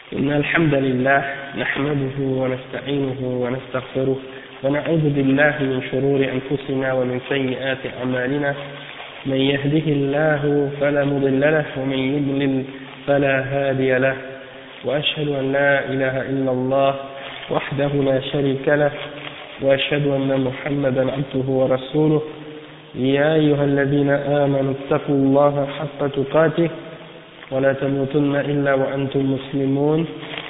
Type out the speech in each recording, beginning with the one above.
إن الحمد لله نحمده ونستعينه ونستغفره ونعوذ بالله من شرور أنفسنا ومن سيئات أعمالنا من يهده الله فلا مضل له ومن يضلل فلا هادي له وأشهد أن لا إله إلا الله وحده لا شريك له وأشهد أن محمدا عبده ورسوله يا أيها الذين آمنوا اتقوا الله حق تقاته ولا تموتن إلا وأنتم مسلمون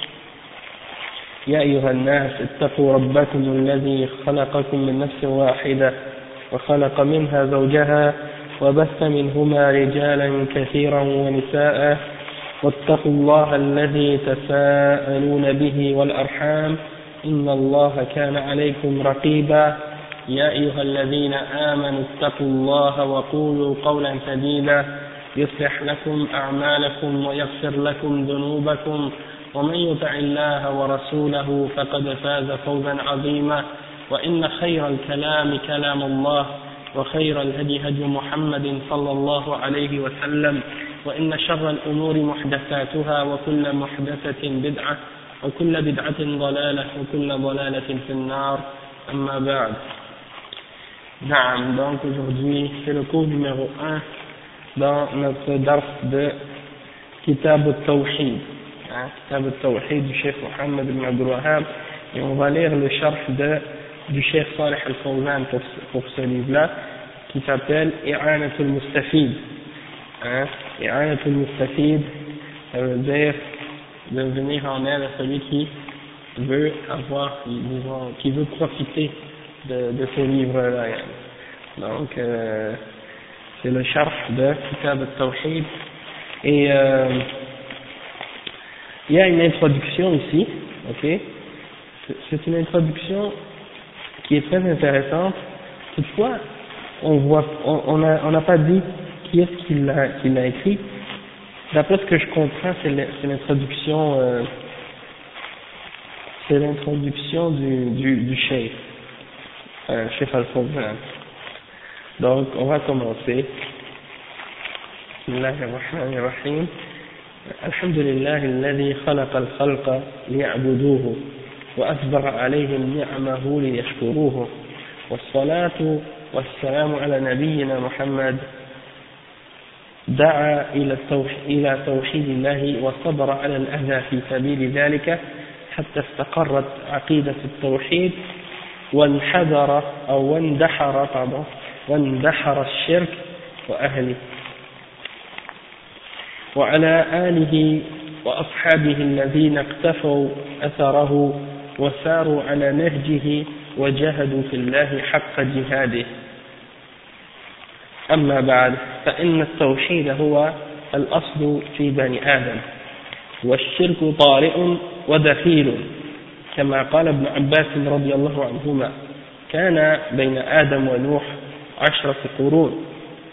يا أيها الناس اتقوا ربكم الذي خلقكم من نفس واحدة وخلق منها زوجها وبث منهما رجالا كثيرا ونساء واتقوا الله الذي تساءلون به والأرحام إن الله كان عليكم رقيبا يا أيها الذين آمنوا اتقوا الله وقولوا قولا سديدا يصلح لكم أعمالكم ويغفر لكم ذنوبكم ومن يطع الله ورسوله فقد فاز فوزا عظيما وإن خير الكلام كلام الله وخير الهدي هدي محمد صلى الله عليه وسلم وإن شر الأمور محدثاتها وكل محدثة بدعة وكل بدعة ضلالة وكل ضلالة في النار أما بعد. Naam, donc aujourd'hui c'est le cours numéro 1 dans notre dars de Kitab al-Tawhid, Kitab al-Tawhid du Cheikh Mohammed ibn Abdul Wahhab, et on va lire le sharh du Cheikh Salih al-Fawzan pour ce livre-là qui s'appelle I'anat al-Mustafid. I'anat al-Mustafid, ça veut dire de venir en aide à celui qui veut avoir, disons, qui veut profiter de ce livre-là. Donc, c'est le sharh de Kitab al-Tawhid. Et il y a une introduction ici, ok? C'est une introduction qui est très intéressante. Toutefois, on n'a pas dit qui est-ce qui l'a écrit. D'après ce que je comprends, c'est l'introduction du Cheikh. Cheikh al-Fawzan. Donc, on va commencer. Bismillahirrahmanirrahim. Alhamdulillah alladhi khalaqa al-khalqa liya'buduhu wa asbagha alayhim ni'amahu liyashkuruhu. والصلاة والسلام على نبينا محمد دعا إلى توحيد الله وصبر على الأذى في سبيل ذلك حتى استقرت عقيدة التوحيد واندحر الشرك وأهله وعلى آله وأصحابه الذين اقتفوا أثره وساروا على نهجه وجاهدوا في الله حق جهاده. أما بعد فإن التوحيد هو الأصل في بني آدم والشرك طارئ ودخيل كما قال ابن عباس رضي الله عنهما كان بين آدم ونوح 10 قرون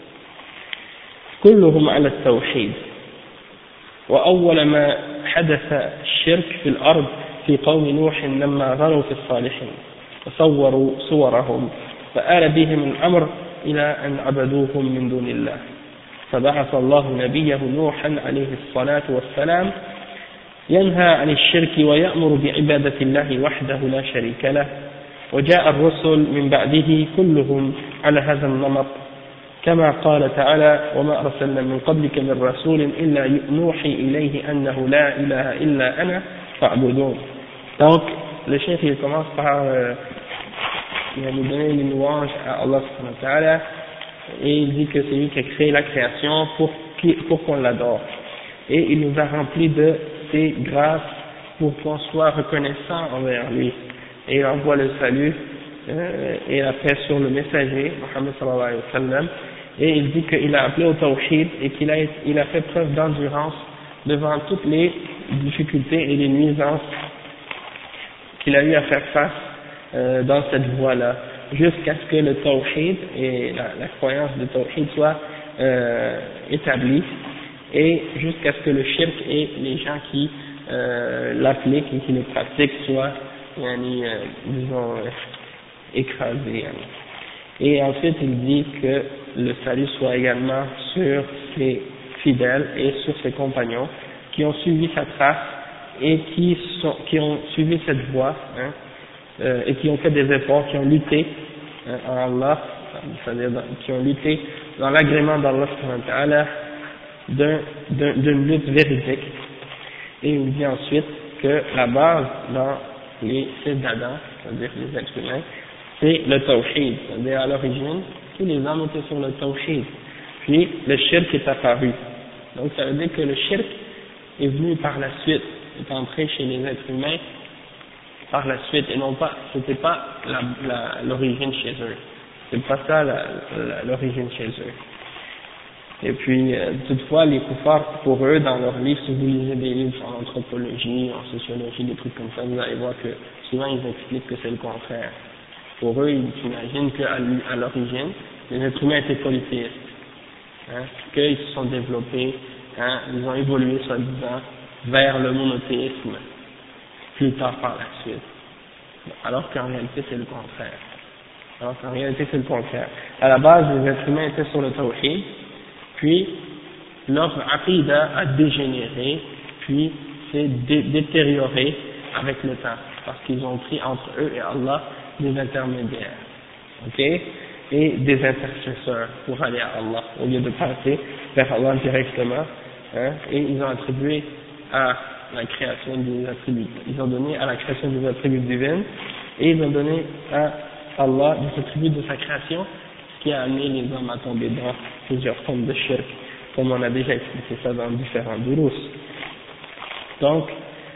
كلهم على التوحيد وأول ما حدث الشرك في الأرض في قوم نوح لما غلوا في الصالحين وصوروا صورهم فآل بهم الأمر إلى أن عبدوهم من دون الله فبعث الله نبيه نوحا عليه الصلاة والسلام ينهى عن الشرك ويأمر بعبادة الله وحده لا شريك له وجاء الرسل من بعده كلهم على هذا النمط كما قال تعالى وما أرسلنا من قبلك من رسول إلا نوحي إليه أنه لا إله إلا أنا فاعبدون. Donc le chef il commence par nous donner les louanges à Allah subhanahu wa ta'ala et il dit que c'est lui qui a créé la création pour qu'on l'adore et il nous a rempli de ses grâces pour qu'on soit reconnaissant envers lui et il envoie le salut et la paix sur le messager Muhammad sallallahu alayhi wa sallam et il dit qu'il a appelé au tawhid et qu'il a fait preuve d'endurance devant toutes les difficultés et les nuisances qu'il a eu à faire face dans cette voie-là jusqu'à ce que le tawhid et la croyance de tawhid soit établie et jusqu'à ce que le shirk et les gens qui l'appliquent et qui le pratiquent soient disons écrasés. Et ensuite il dit que le salut soit également sur ses fidèles et sur ses compagnons qui ont suivi sa trace et qui ont suivi cette voie, et qui ont fait des efforts, qui ont lutté en Allah, c'est-à-dire qui ont lutté dans l'agrément d'Allah subhanahu wa ta'ala d'une lutte véridique. Et il dit ensuite que la base dans les fils d'Adam, c'est-à-dire les êtres humains, c'est le tawhid, c'est-à-dire à l'origine, tous les hommes étaient sur le tawhid, puis le shirk est apparu. Donc ça veut dire que le shirk est venu par la suite, est entré chez les êtres humains par la suite, et non pas, c'était pas l'origine chez eux, c'est pas ça l'origine chez eux. Et puis, toutefois, les koufars, pour eux, dans leurs livres, si vous lisez des livres en anthropologie, en sociologie, des trucs comme ça, vous allez voir que souvent ils expliquent que c'est le contraire. Pour eux, ils s'imaginent qu'à l'origine, les êtres humains étaient polythéistes, qu'ils se sont développés, ils ont évolué, soi-disant, vers le monothéisme, plus tard par la suite. Alors qu'en réalité, c'est le contraire. À la base, les êtres humains étaient sur le tawhid, puis leur aqidah a dégénéré, puis s'est détérioré avec le temps, parce qu'ils ont pris entre eux et Allah des intermédiaires, et des intercesseurs pour aller à Allah, au lieu de passer vers Allah directement, et ils ont attribué à la création des attributs, ils ont donné à la création des attributs divines, et ils ont donné à Allah des attributs de sa création, ce qui a amené les hommes à tomber dans plusieurs formes de shirk, comme on a déjà expliqué ça dans différents durus. Donc,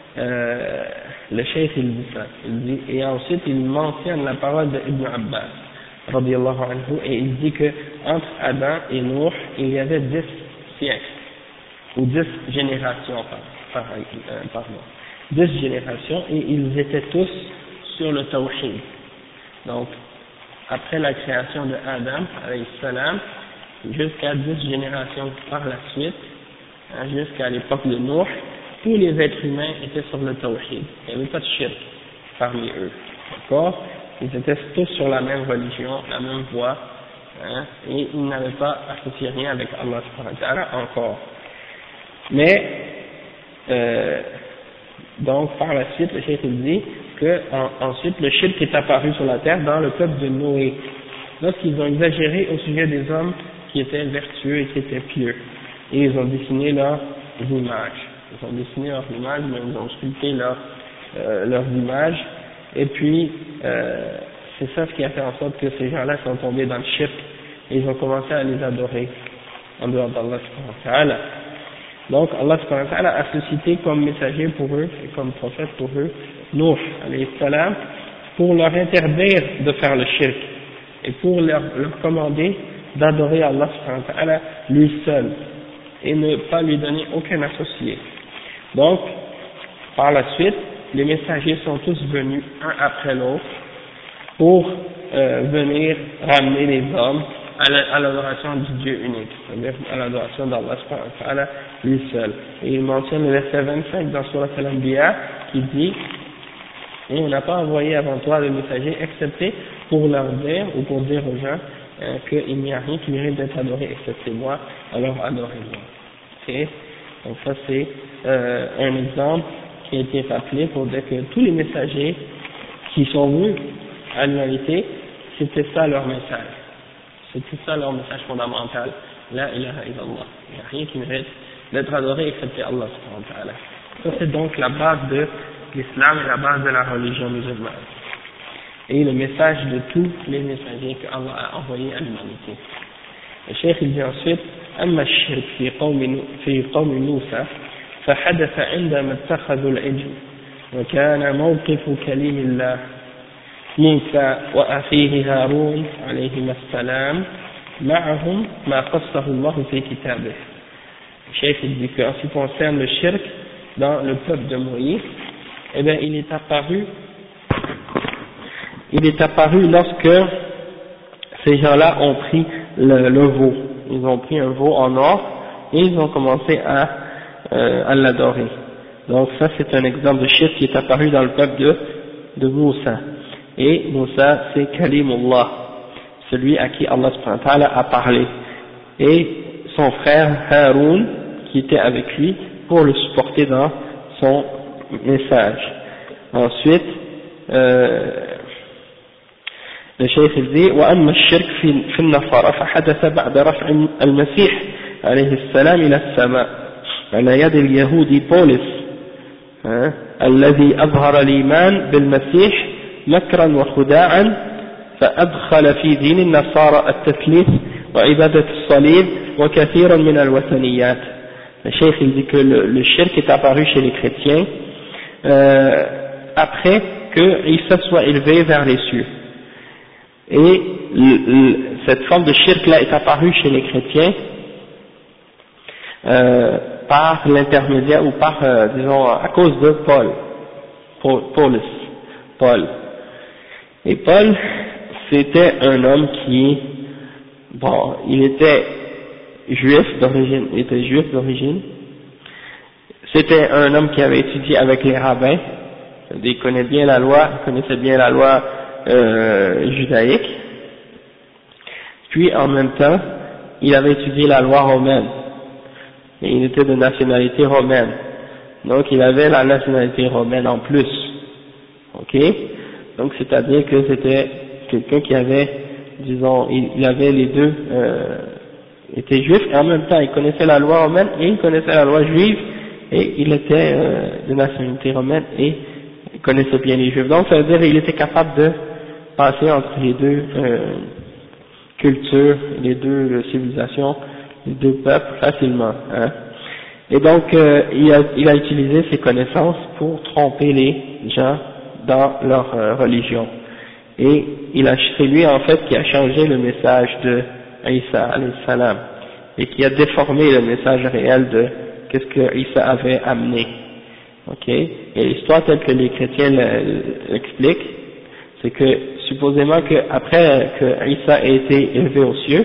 le cheikh il dit ça, et ensuite il mentionne la parole de Ibn Abbas, radiyallahu anhu, et il dit que entre Adam et Nuh, il y avait 10 siècles, ou 10 générations, pardon, 10 générations, et ils étaient tous sur le tawhid. Donc, après la création de Adam, alayhi salam, jusqu'à 10 générations par la suite, jusqu'à l'époque de Nuh, tous les êtres humains étaient sur le tawhid. Il n'y avait pas de shirk parmi eux. D'accord? Ils étaient tous sur la même religion, la même voie, et ils n'avaient pas associé rien avec Allah subhanahu wa ta'ala encore. Mais, donc par la suite, le cheikh dit que ensuite le shirk est apparu sur la terre dans le peuple de Noé, lorsqu'ils ont exagéré au sujet des hommes qui étaient vertueux et qui étaient pieux, et ils ont dessiné leurs images, mais ils ont sculpté leurs images, et puis c'est ça ce qui a fait en sorte que ces gens-là sont tombés dans le shirk, et ils ont commencé à les adorer en dehors d'Allah subhanahu wa ta'ala. Donc Allah subhanahu wa ta'ala a suscité comme messager pour eux et comme prophète pour eux Nuh alayhi salam, pour leur interdire de faire le shirk et pour leur commander d'adorer Allah subhanahu wa ta'ala lui seul et ne pas lui donner aucun associé. Donc par la suite les messagers sont tous venus un après l'autre pour venir ramener les hommes à l'adoration du Dieu unique, c'est-à-dire à l'adoration d'Allah subhanahu wa ta'ala lui seul. Et il mentionne le verset 25 dans Surah Al-Anbiya qui dit: et on n'a pas envoyé avant toi le messager excepté pour leur dire ou pour dire aux gens qu'il n'y a rien qui mérite d'être adoré excepté moi, alors adorez-moi. Okay? Donc ça c'est un exemple qui a été rappelé pour dire que tous les messagers qui sont venus à l'humanité, c'était ça leur message. C'était ça leur message fondamental. La ilaha illallah. Il n'y a rien qui mérite d'être adoré excepté Allah subhanahu wa ta'ala. Ça c'est donc la base de l'islam et la base de la religion musulmane. Et le message de tous les messagers que Allah a envoyés à l'humanité. Le cheikh il dit ensuite: أما الشرك في قوم موسى فحدث عندما اتخذوا العجل وكان موقف كليم الله موسى وأخيه هارون عليهما السلام معهم ما قصه الله في كتابه. Le cheikh il dit qu'en ce qui concerne le shirk dans le peuple de Moïse, eh bien il est apparu lorsque ces gens-là ont pris le veau. Ils ont pris un veau en or et ils ont commencé à l'adorer. Donc ça c'est un exemple de shirk qui est apparu dans le peuple de Moussa. Et Moussa c'est Kalimullah, celui à qui Allah subhanahu wa ta'ala a parlé. Et son frère Haroun qui était avec lui pour le supporter dans son message. Ensuite, le cheikh il dit وأما الشرك في النصارى فحدث بعد رفع المسيح عليه السلام إلى السماء على يد اليهودي بولس الذي أظهر الإيمان بالمسيح مكرا وخداعا فأدخل في دين النصارى التثليث وعبادة الصليب وكثيرا من الوثنيات. Le cheikh il dit que le shirk est apparu chez les chrétiens après que Isa soit élevé vers les cieux. Et cette forme de shirk là est apparue chez les chrétiens par l'intermédiaire ou par disons à cause de Paul. Et Paul c'était un homme qui il était juif d'origine, c'était un homme qui avait étudié avec les rabbins, il connaissait bien la loi judaïque, puis en même temps il avait étudié la loi romaine, et il était de nationalité romaine, donc il avait la nationalité romaine en plus, ok, donc c'est-à-dire que c'était quelqu'un qui avait, disons, il avait les deux, était juif et en même temps il connaissait la loi romaine et il connaissait la loi juive et il était de nationalité romaine et il connaissait bien les juifs, donc ça veut dire qu'il était capable de passer entre les deux cultures, les deux civilisations, les deux peuples facilement, hein. Et donc il a utilisé ses connaissances pour tromper les gens dans leur religion, et c'est lui en fait qui a changé le message de Isa alayhi salam et qui a déformé le message réel de qu'est-ce que Isa avait amené, ok. Et l'histoire telle que les chrétiens l'expliquent, c'est que supposément que après que Isa ait été élevé aux cieux,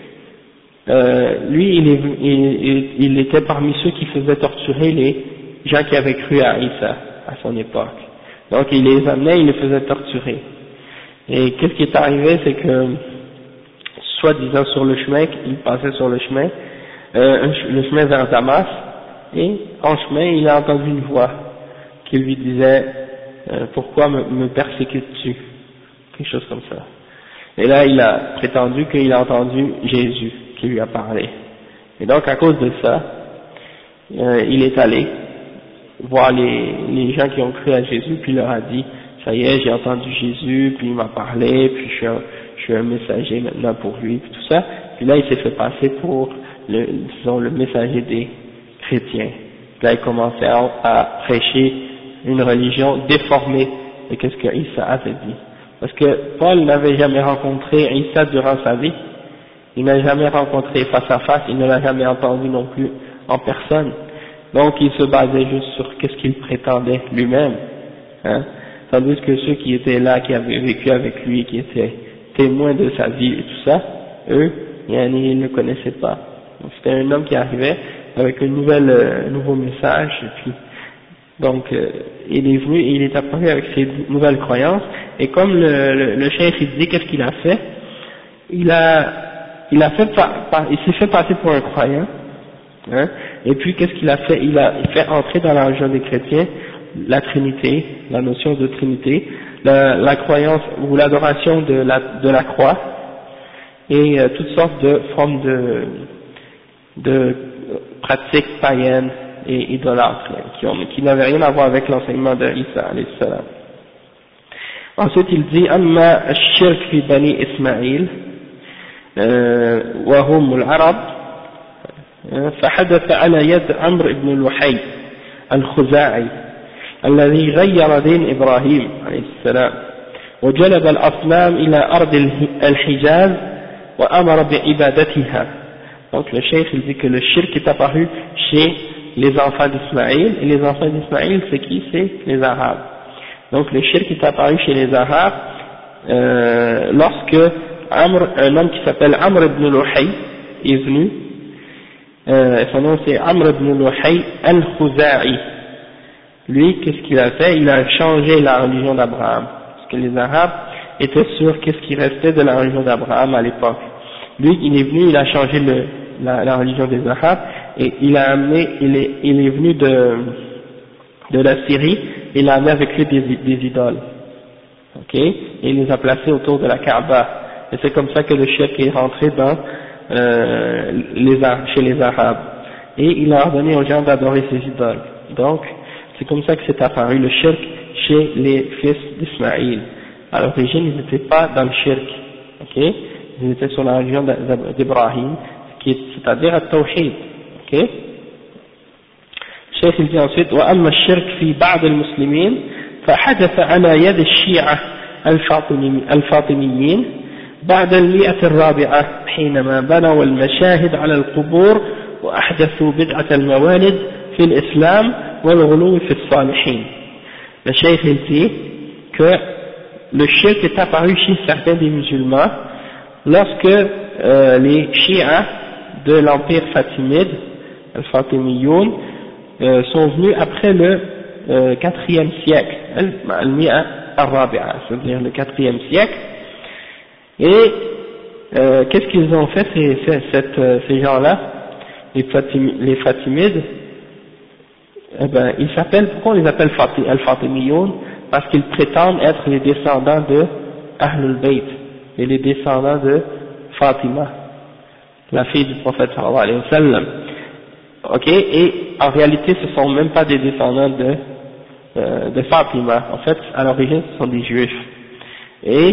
lui il était parmi ceux qui faisaient torturer les gens qui avaient cru à Isa à son époque, donc il les amenait, il les faisait torturer. Et qu'est-ce qui est arrivé, c'est que soi-disant sur le chemin, il passait sur le chemin vers Damas, et en chemin il a entendu une voix qui lui disait pourquoi me persécutes-tu, quelque chose comme ça. Et là il a prétendu qu'il a entendu Jésus qui lui a parlé, et donc à cause de ça il est allé voir les gens qui ont cru à Jésus, puis il leur a dit ça y est, j'ai entendu Jésus, puis il m'a parlé, puis je suis un messager maintenant pour lui, puis tout ça. Puis là, il s'est fait passer pour le messager des chrétiens. Puis là, il commençait à prêcher une religion déformée de ce que Isa avait dit. Parce que Paul n'avait jamais rencontré Isa durant sa vie, il n'a jamais rencontré face à face, il ne l'a jamais entendu non plus en personne. Donc, il se basait juste sur qu'est-ce qu'il prétendait lui-même, hein. Tandis que ceux qui étaient là, qui avaient vécu avec lui, qui étaient témoins de sa vie et tout ça, eux, ils ne le connaissaient pas. Donc c'était un homme qui arrivait avec un nouveau message, et puis, donc, il est venu, il est apparu avec ses nouvelles croyances, et comme le cheikh il dit, qu'est-ce qu'il a fait? Il s'est fait passer pour un croyant, hein, et puis qu'est-ce qu'il a fait? Il a fait entrer dans la religion des chrétiens la Trinité, la notion de Trinité, la croyance ou l'adoration de la croix, et toutes sortes de formes de pratiques païennes et idolâtres qui n'avaient rien à voir avec l'enseignement de Isa alayhi salam. Ensuite il dit amma ash-shirk fi bani Ismaïl wa hum al-arab فحدث على يد عمرو بن لحي الخزاعي الذي غير دين إبراهيم عليه السلام وجلب الأصنام إلى أرض الحجاز وأمر بعبادتها. Donc le cheikh il dit que le shirk est apparu chez les enfants d'Ismaïl, et les enfants d'Ismaïl c'est qui? C'est les Arabes. Donc le shirk est apparu chez les Arabes lorsque un homme qui s'appelle Amr ibn Luhay est venu, son nom c'est Amr ibn Luhay al-Khuza'i. Lui, qu'est-ce qu'il a fait? Il a changé la religion d'Abraham, parce que les Arabes étaient sûrs qu'est-ce qui restait de la religion d'Abraham à l'époque. Lui, il est venu, il a changé la religion des Arabes, et il est venu de de la Syrie, il a amené avec lui des idoles. Ok, et il les a placés autour de la Kaaba. Et c'est comme ça que le shirk est rentré dans chez les Arabes. Et il a ordonné aux gens d'adorer ces idoles. Donc, c'est comme ça que c'est apparu le shirk chez les fils d'Ismaïl. À l'origine, ils n'étaient pas dans le shirk. Ok, ils étaient sur la religion d'Ibrahim, c'est-à-dire at-tawhid. Ok. الشيخ dit ensuite وأما الشرك في بعض المسلمين فحدث على يد الشيعة الفاطميين بعد 104 حينما بنوا المشاهد على القبور وأحدثوا بدعة الموالد في الإسلام والغلو في الصالحين. Le Cheikh dit que le shirk est apparu chez certains des musulmans lorsque les chiites de l'empire fatimide, al-Fatimiyoun, sont venus après le 4e siècle, al-Mi'a al-Rabi'a, c'est-à-dire le 4e siècle. Et qu'est-ce qu'ils ont fait ces gens-là, les Fatimides? Eh ben, ils s'appellent, pourquoi on les appelle al-Fatimiyoun? Parce qu'ils prétendent être les descendants de Ahlul Bayt et les descendants de Fatima, la fille du prophète sallallahu alayhi wa sallam. Ok, et en réalité ce sont même pas des descendants de Fatima. En fait, à l'origine ce sont des juifs. Et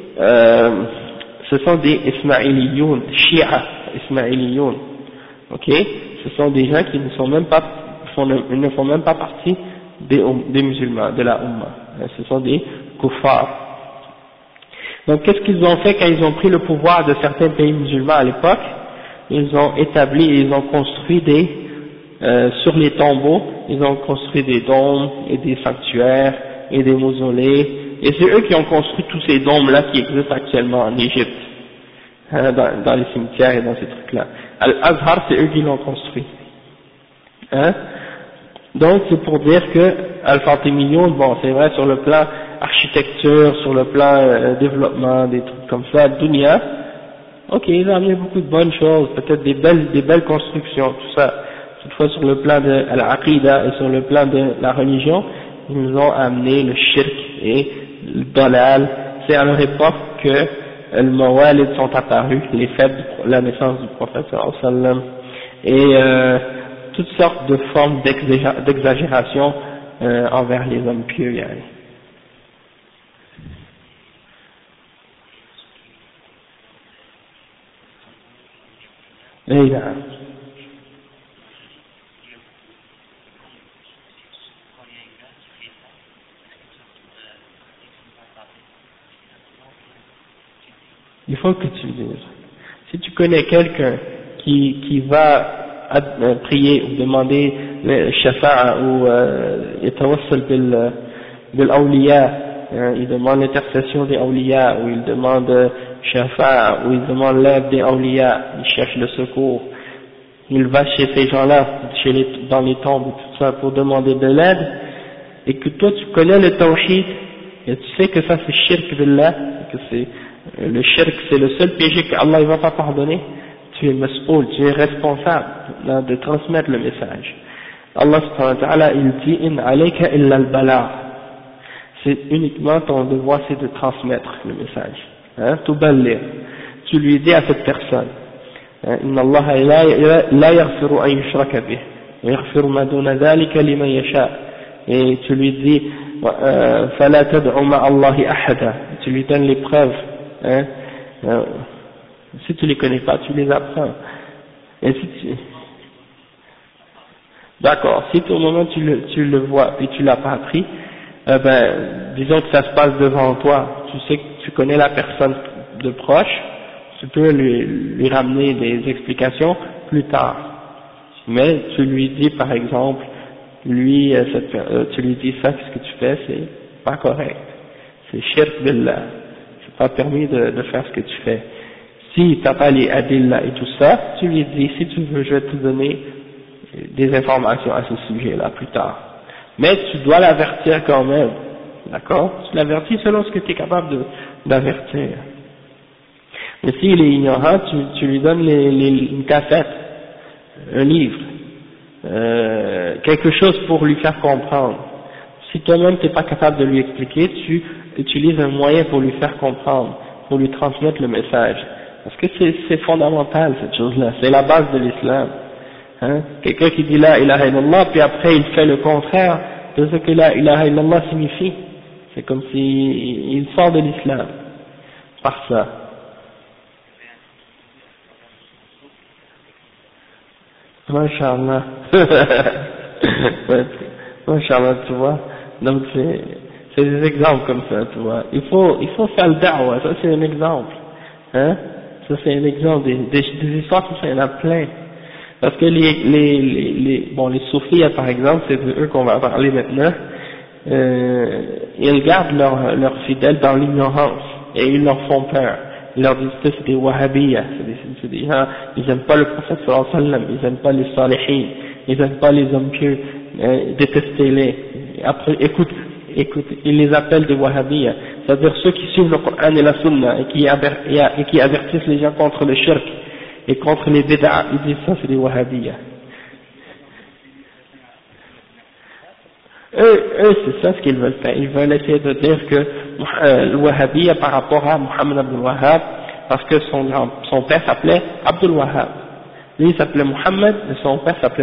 ce sont des Ismaïliyoun, Shia Ismaïliyoun. Ok, ce sont des gens qui ne sont même pas ne font même pas partie des musulmans, de la Ummah. Ce sont des kuffars. Donc qu'est-ce qu'ils ont fait quand ils ont pris le pouvoir de certains pays musulmans à l'époque? Ils ont établi, ils ont construit sur les tombeaux, ils ont construit des dômes et des sanctuaires et des mausolées, et c'est eux qui ont construit tous ces dômes-là qui existent actuellement en Égypte, dans les cimetières et dans ces trucs-là. Al-Azhar, c'est eux qui l'ont construit. Donc c'est pour dire que Al-Fatimiyoun, bon c'est vrai sur le plan architecture, sur le plan développement, des trucs comme ça, dunya, ok, ils ont amené beaucoup de bonnes choses, peut-être des belles constructions, tout ça. Toutefois sur le plan de l'aqida et sur le plan de la religion, ils nous ont amené le shirk et le dalal. C'est à leur époque que les mawalid sont apparus, les fêtes de la naissance du prophète sallallahu alayhi wa sallam, et toutes sortes de formes d'exagération envers les hommes pieux. Yani. Et là, il faut que tu le dises. Si tu connais quelqu'un qui va prier ou demander le shafa'a ou yatawassal bil awliya, il demande l'intercession des awliya, ou il demande shafa'a, ou il demande l'aide des awliya, il cherche le secours, il va chez ces gens-là, dans les tombes, tout ça, pour demander de l'aide, et que toi tu connais le tawhid, et tu sais que ça c'est shirk billah, que c'est le shirk, c'est le seul péché qu'Allah ne va pas pardonner, tu es mas'oul, tu es responsable de transmettre le message. Allah subhanahu wa ta'ala, il dit in alayka illa al-bala', c'est uniquement ton devoir, c'est de transmettre le message, tuballigh, tu lui dis à cette personne, inna Allah la yaghfiru an yushraka bih wa yaghfiru ma duna dhalika liman yasha, et tu lui dis fala tad'u ma'a Allahi ahada, tu lui donnes les preuves, si tu les connais pas, tu les apprends. Et si tu... D'accord, si au moment tu le vois et tu l'as pas appris, disons que ça se passe devant toi, tu sais que tu connais la personne de proche, tu peux lui ramener des explications plus tard. Mais tu lui dis par exemple, tu lui dis ça, ce que tu fais, c'est pas correct, c'est shirk billah, c'est pas permis de faire ce que tu fais. Si tu n'as pas les adillah et tout ça, tu lui dis, si tu veux, je vais te donner des informations à ce sujet-là plus tard. Mais tu dois l'avertir quand même, d'accord? Tu l'avertis selon ce que tu es capable d'avertir. Mais s'il est ignorant, tu lui donnes une cassette, un livre, quelque chose pour lui faire comprendre. Si toi-même tu n'es pas capable de lui expliquer, tu utilises un moyen pour lui faire comprendre, pour lui transmettre le message. Parce que c'est fondamental cette chose-là, c'est la base de l'islam. Hein? Quelqu'un qui dit la ilaha illallah, puis après il fait le contraire de ce que la ilaha illallah signifie. C'est comme s'il sort de l'islam par ça. Masha'Allah. Masha'Allah, tu vois. Donc c'est des exemples comme ça, tu vois. Il faut faire le da'wah, ça c'est un exemple. Hein? Ça c'est un exemple, des histoires comme ça, il y en a plein. Parce que les soufis, par exemple, c'est de eux qu'on va parler maintenant, ils gardent leurs fidèles dans l'ignorance, et ils leur font peur. Ils leur disent que c'est des wahhabiyas, c'est des gens, ils n'aiment pas le prophète sallallahu alayhi wa sallam, ils n'aiment pas les salihin, ils n'aiment pas les hommes pieux, détestez-les. Après, écoute, ils les appellent des wahhabiyas, c'est-à-dire ceux qui suivent le Coran et la Sunna, et qui avertissent les gens contre le shirk, et contre les bid'a, ils disent ça c'est des wahhabiyas. Eux c'est ça ce qu'ils veulent faire, ils veulent essayer de dire que le wahhabiyya par rapport à Muhammad Abdul Wahhab, parce que son père s'appelait Abdul Wahhab, lui il s'appelait Muhammad, et son père s'appelait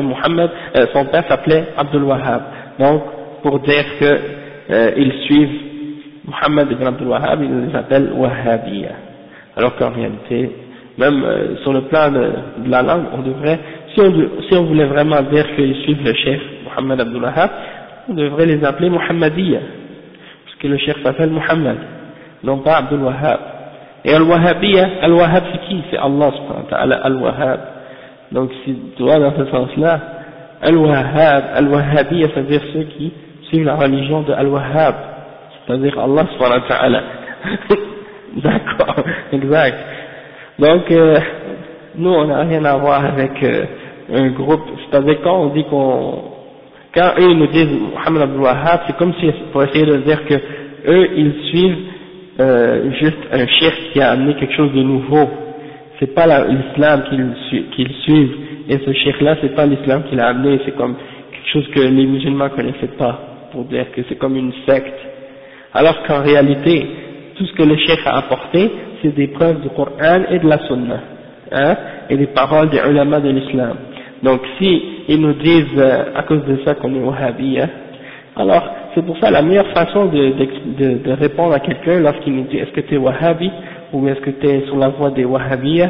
Abdul Wahhab, donc pour dire que ils suivent Muhammad ibn Abdul Wahhab, ils les appellent wahhabiyya, alors qu'en réalité même sur le plan de la langue, on devrait, si on voulait vraiment dire qu'ils suivent le cheikh Muhammad Abdul Wahhab, on devrait les appeler Muhammadiyya, parce que le cheikh s'appelle Muhammad, non pas Abdul Wahhab. Et Al-Wahhabiyya, Al-Wahhab c'est qui? C'est Allah subhanahu wa ta'ala, Al-Wahhab. Donc si tu vois dans ce sens-là, Al-Wahhab, Al-Wahhabiyya, c'est-à-dire ceux qui suivent la religion de Al-Wahhab, c'est-à-dire Allah subhanahu wa ta'ala. D'accord, exact. Donc, nous, on n'a rien à voir avec un groupe, c'est-à-dire quand on dit quand eux ils nous disent Muhammad Abdul Wahhab, c'est comme si, pour essayer de dire que eux, ils suivent juste un cheikh qui a amené quelque chose de nouveau. C'est pas l'islam qu'ils suivent, et ce cheikh-là, c'est pas l'islam qu'il a amené, c'est comme quelque chose que les musulmans connaissaient pas, pour dire que c'est comme une secte. Alors qu'en réalité, tout ce que le cheikh a apporté, c'est des preuves du Coran et de la Sunna, hein, et des paroles des ulama de l'islam. Donc si ils nous disent à cause de ça qu'on est wahhabiyya, alors c'est pour ça la meilleure façon de répondre à quelqu'un lorsqu'il nous dit est-ce que tu es wahhabi ou est-ce que tu es sur la voie des wahhabiyya,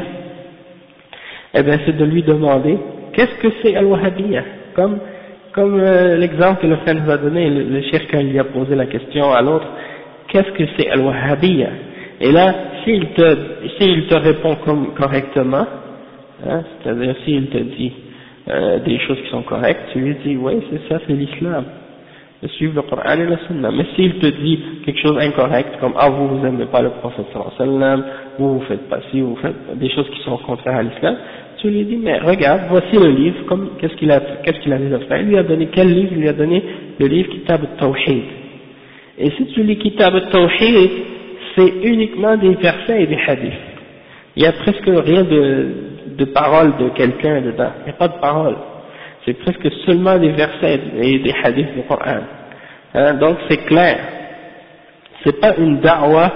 eh bien c'est de lui demander qu'est-ce que c'est al-wahhabiyya, comme l'exemple que le frère nous a donné, le cheikh quand il lui a posé la question à l'autre, qu'est-ce que c'est al-wahhabiyya, et là s'il te répond correctement, hein, c'est-à-dire s'il te dit des choses qui sont correctes, tu lui dis oui c'est ça, c'est l'islam, de suivre le Coran et la Sunna. Mais s'il te dit quelque chose d'incorrect, comme ah vous aimez pas le prophète sallallahu alayhi wa sallam, vous faites pas ci, vous faites des choses qui sont contraires à l'islam, tu lui dis mais regarde, voici le livre, comme qu'est-ce qu'il a dit de faire, il lui a donné quel livre? Il lui a donné le livre Kitab al-Tawhid. Et si tu lis Kitab al-Tawhid, c'est uniquement des versets et des hadiths. Il y a presque rien de paroles de quelqu'un dedans, il n'y a pas de paroles. C'est presque seulement des versets et des hadiths du Coran. Hein, donc c'est clair. C'est pas une da'wa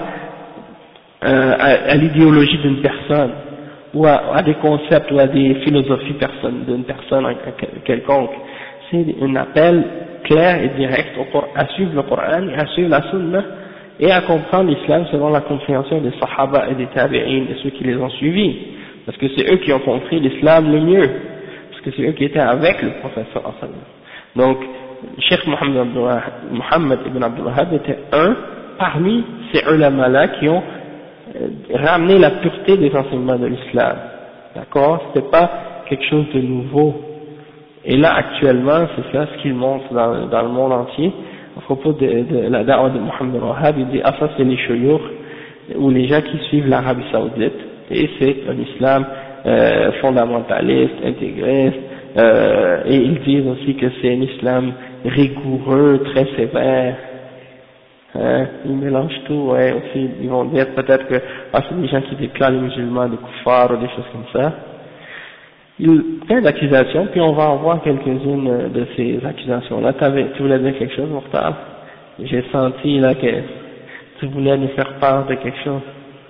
à l'idéologie d'une personne, ou à des concepts, ou à des philosophies d'une personne quelconque. C'est un appel clair et direct à suivre le Coran et à suivre la Sunna et à comprendre l'islam selon la compréhension des Sahaba et des Tabi'in et ceux qui les ont suivis. Parce que c'est eux qui ont compris l'islam le mieux. Parce que c'est eux qui étaient avec le prophète sallallahu alayhi wa sallam. Donc, Cheikh Muhammad ibn Abdul Wahhab était un parmi ces ulama-là qui ont ramené la pureté des enseignements de l'islam. D'accord? C'était pas quelque chose de nouveau. Et là, actuellement, c'est ça ce qu'il montre dans le monde entier. À propos de la da'wah de Muhammad ibn Wahhab, il dit, ah ça c'est les shuyukh, ou les gens qui suivent l'Arabie Saoudite. Et c'est un islam fondamentaliste, intégriste, et ils disent aussi que c'est un islam rigoureux, très sévère. Hein, ils mélangent tout, ouais, aussi, ils vont dire peut-être que c'est des gens qui déclarent les musulmans des koufars ou des choses comme ça. Plein d'accusations, puis on va en voir quelques-unes de ces accusations-là. Tu voulais dire quelque chose, Mokhtar? J'ai senti là que tu voulais nous faire part de quelque chose.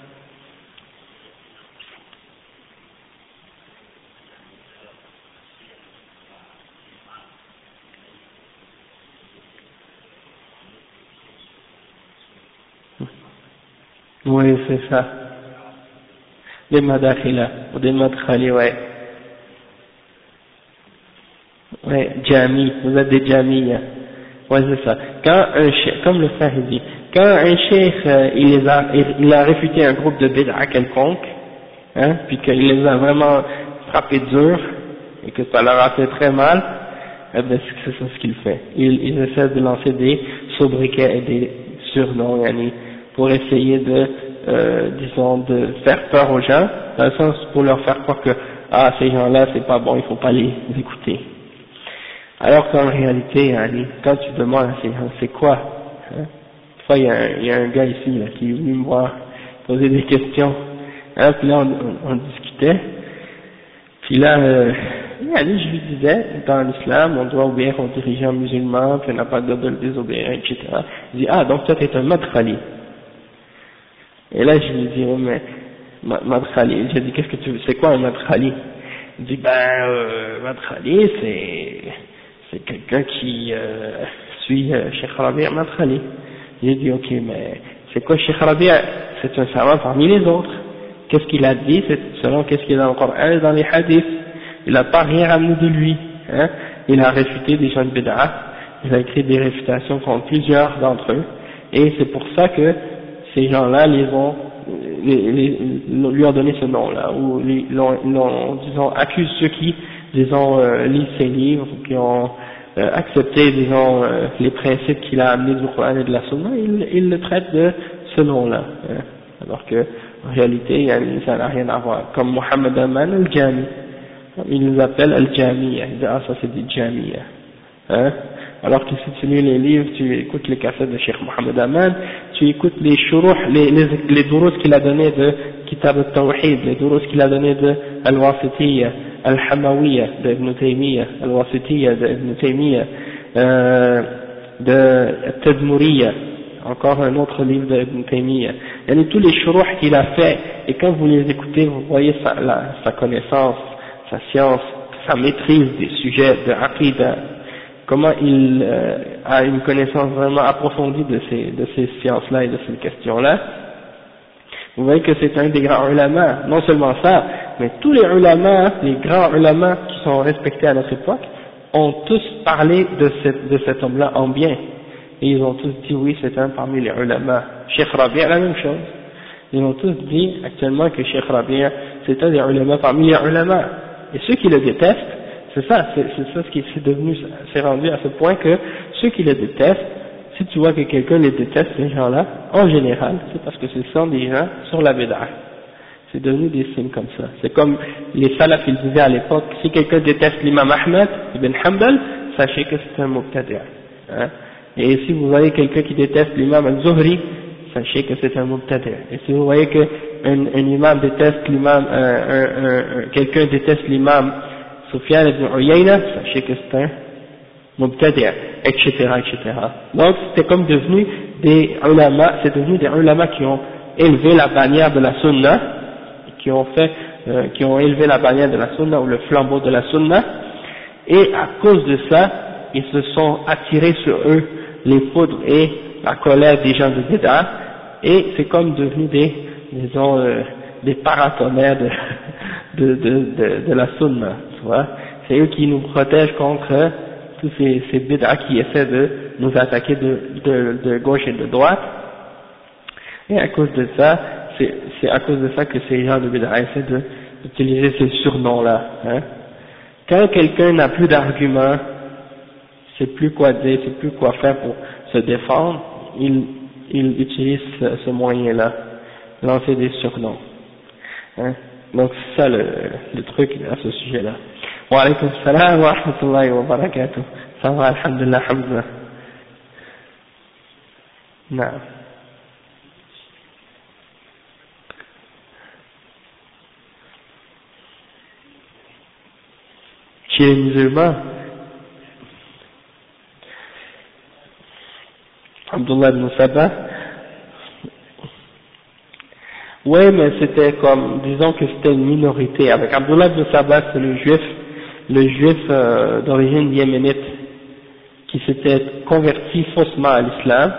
Oui, c'est ça. Des madakhila, ou des madkhali, ouais. Ouais, jami, vous êtes des jamiya. Ouais, c'est ça. Quand un cheikh, comme le frère il dit, quand un cheikh, il a réfuté un groupe de bid'a quelconque, hein, puis qu'il les a vraiment frappés dur, et que ça leur a fait très mal, eh ben, c'est ça ce qu'il fait. Il essaie de lancer des sobriquets et des surnoms, yani, pour essayer de, disons, de faire peur aux gens, dans le sens pour leur faire croire que, ah, ces gens-là, c'est pas bon, il faut pas les écouter. Alors qu'en réalité, yani, quand tu demandes à ces gens, c'est quoi, hein? Une fois, il y a un gars ici, là, qui est venu me voir, poser des questions, hein, puis là, on discutait, puis là, je lui disais, dans l'islam, on doit obéir aux dirigeants musulmans, puis on n'a pas de désobéir, etc. Il dit, ah, donc toi, t'es un madkhali. Et là, je lui dis, oh, mais, madkhali, j'ai dit, qu'est-ce que tu veux, c'est quoi un madkhali? Il dit, madkhali, c'est quelqu'un qui, suit Cheikh Rabi' Madkhali. J'ai dit, ok, mais, c'est quoi Cheikh Rabi'? C'est un savant parmi les autres. Qu'est-ce qu'il a dit? C'est selon qu'est-ce qu'il est dans le Coran et dans les hadiths. Il n'a pas rien ramené de lui, hein. Il a réfuté des gens de bid'a, il a écrit des réfutations contre plusieurs d'entre eux, et c'est pour ça que ces gens-là lui ont donné ce nom-là, ou disons, accusent ceux qui, disons, lisent ses livres, qui ont accepté, disons, les principes qu'il a amenés du Coran et de la Sunna, ils le traitent de ce nom-là, hein. Alors que, en réalité, ça n'a rien à voir. Comme Mohamed Aman al-Jami, il les appelle al-Jamiya, il dit, ah, ça c'est des Jamiya, hein. Alors que si tu lis les livres, tu écoutes les cassettes de Cheikh Mohamed Aman, tu écoutes les shuruh, les durus qu'il a donné de Kitab al-Tawhid, les durus qu'il a donné de al-Wasitiyya, al-Hamawiyya de Ibn Taymiyyah, al-Wasitiyya de Ibn Taymiyyah, de Tadmuriyya, encore un autre livre de Ibn Taymiyyah. Il y a tous les shuruh qu'il a fait, et quand vous les écoutez, vous voyez sa connaissance, sa science, sa maîtrise des sujets de Aqidah, comment il a une connaissance vraiment approfondie de ces sciences-là et de ces questions-là. Vous voyez que c'est un des grands ulama. Non seulement ça, mais tous les ulama, les grands ulama qui sont respectés à notre époque, ont tous parlé de cet homme-là en bien. Et ils ont tous dit oui, c'est un parmi les ulama. Cheikh Rabi' la même chose. Ils ont tous dit actuellement que Cheikh Rabi' c'est un des ulama parmi les ulama. Et ceux qui le détestent, c'est ça ce qui s'est devenu, c'est rendu à ce point que ceux qui le détestent, si tu vois que quelqu'un les déteste, ces gens-là, en général, c'est parce que ce sont des gens sur la bid'a. C'est devenu des signes comme ça. C'est comme les salafs, ils disaient à l'époque, si quelqu'un déteste l'imam Ahmed ibn Hanbal, sachez que c'est un mubtadi'. Hein? Et si vous voyez quelqu'un qui déteste l'imam al-Zuhri, sachez que c'est un mubtadi'. Et si vous voyez qu'un imam déteste l'imam, quelqu'un déteste l'imam Sufyan ibn Uyayna, sachez que c'est un mubtadi', etc., etc. Donc c'était comme devenu des ulama, c'est devenu des ulama qui ont élevé la bannière de la sunna, qui ont élevé la bannière de la sunna ou le flambeau de la sunna, et à cause de ça, ils se sont attirés sur eux les foudres et la colère des gens de bid'a, et c'est comme devenu des paratonnerres de la sunna, tu vois. C'est eux qui nous protègent contre tous ces bid'a qui essaient de nous attaquer de gauche et de droite, et à cause de ça, c'est à cause de ça que ces gens de bid'a essaient d'utiliser ce surnom-là, hein. Quand quelqu'un n'a plus d'arguments, sait plus quoi dire, sait plus quoi faire pour se défendre, il utilise ce moyen-là, lancer des surnoms, hein. Donc c'est ça le truc à ce sujet-là. Wa alaykum salam wa rahmatullahi wa barakatuh. Ça va, alhamdulillah, alhamdulillah. Non. Chez les musulmans, Abdullah ibn Sabah. Oui, mais c'était comme, disons que c'était une minorité. Avec Abdullah ibn Sabah, c'est le juif d'origine yéménite qui s'était converti faussement à l'islam.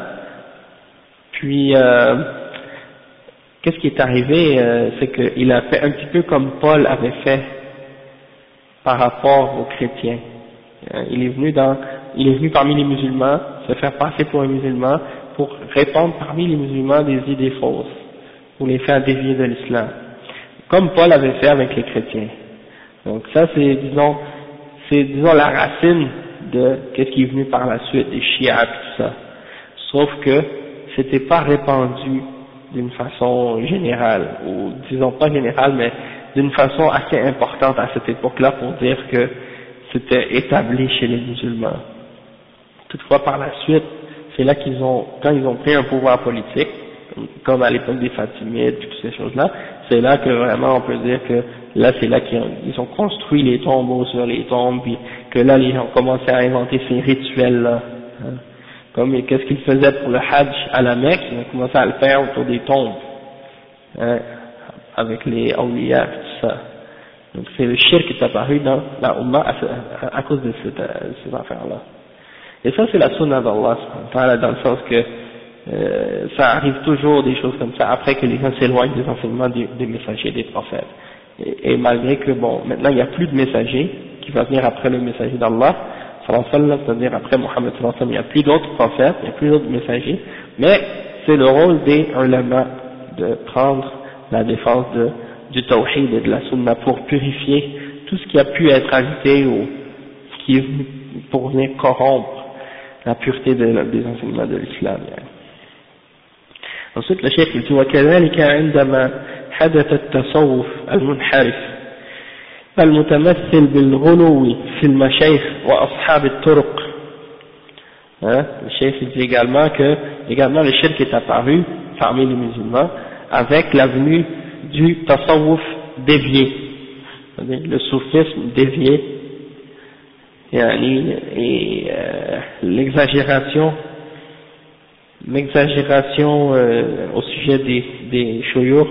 Puis, qu'est-ce qui est arrivé, c'est qu'il a fait un petit peu comme Paul avait fait par rapport aux chrétiens. Il est venu parmi les musulmans, se faire passer pour un musulman, pour répandre parmi les musulmans des idées fausses, pour les faire dévier de l'islam, comme Paul avait fait avec les chrétiens. Donc ça c'est disons la racine de qu'est-ce qui est venu par la suite, des chiites et tout ça. Sauf que c'était pas répandu d'une façon générale, ou disons pas générale, mais d'une façon assez importante à cette époque-là pour dire que c'était établi chez les musulmans. Toutefois, par la suite, c'est là quand ils ont pris un pouvoir politique, comme à l'époque des Fatimides, toutes ces choses-là, c'est là que vraiment on peut dire que là c'est là qu'ils ont construit les tombeaux sur les tombes, puis que là ils ont commencé à inventer ces rituels-là. Hein. Comme qu'est-ce qu'ils faisaient pour le Hajj à la Mecque, ils ont commencé à le faire autour des tombes, hein, avec les awliya et tout ça. Donc c'est le shirk qui est apparu dans la Ummah à cause de ces affaires-là. Et ça c'est la sunna d'Allah, dans le sens que ça arrive toujours des choses comme ça après que les gens s'éloignent des enseignements des messagers, des prophètes. Et malgré que bon, maintenant il n'y a plus de messager qui va venir après le messager d'Allah, c'est-à-dire après Mohammed sallallahu alayhi wa sallam, il n'y a plus d'autres prophètes, il n'y a plus d'autres messagers, mais c'est le rôle des ulama de prendre la défense du tawhid et de la sunna pour purifier tout ce qui a pu être ajouté ou ce qui est venu pour venir corrompre la pureté des enseignements de l'islam. Ensuite le cheikh il dit وكذلك عندما حدث التصوف المنحرف المتمثل بالغلو في المشايخ وأصحاب الطرق. Le cheikh dit également que le shirk est apparu parmi les musulmans avec l'avenue du tasawwuf dévié, le soufisme dévié, et l'exagération au sujet des shuyukh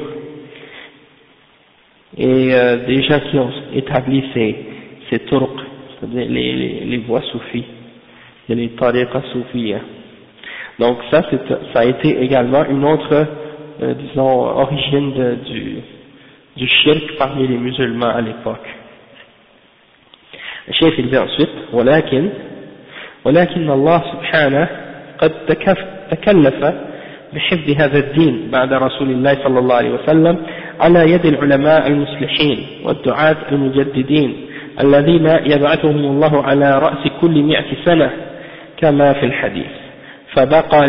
et des gens qui ont établi ces turq, c'est-à-dire les voies soufis et les tariqas soufiyya. Donc ça a été également une autre disons origine du shirk parmi les musulmans à l'époque. Le cheikh il dit ensuite ولكن الله سبحانه قد تكلف بحفظ هذا الدين بعد رسول الله صلى الله عليه وسلم على يد العلماء المصلحين والدعاة المجددين الذين يبعثهم الله على رأس كل 100 سنة كما في الحديث فبقي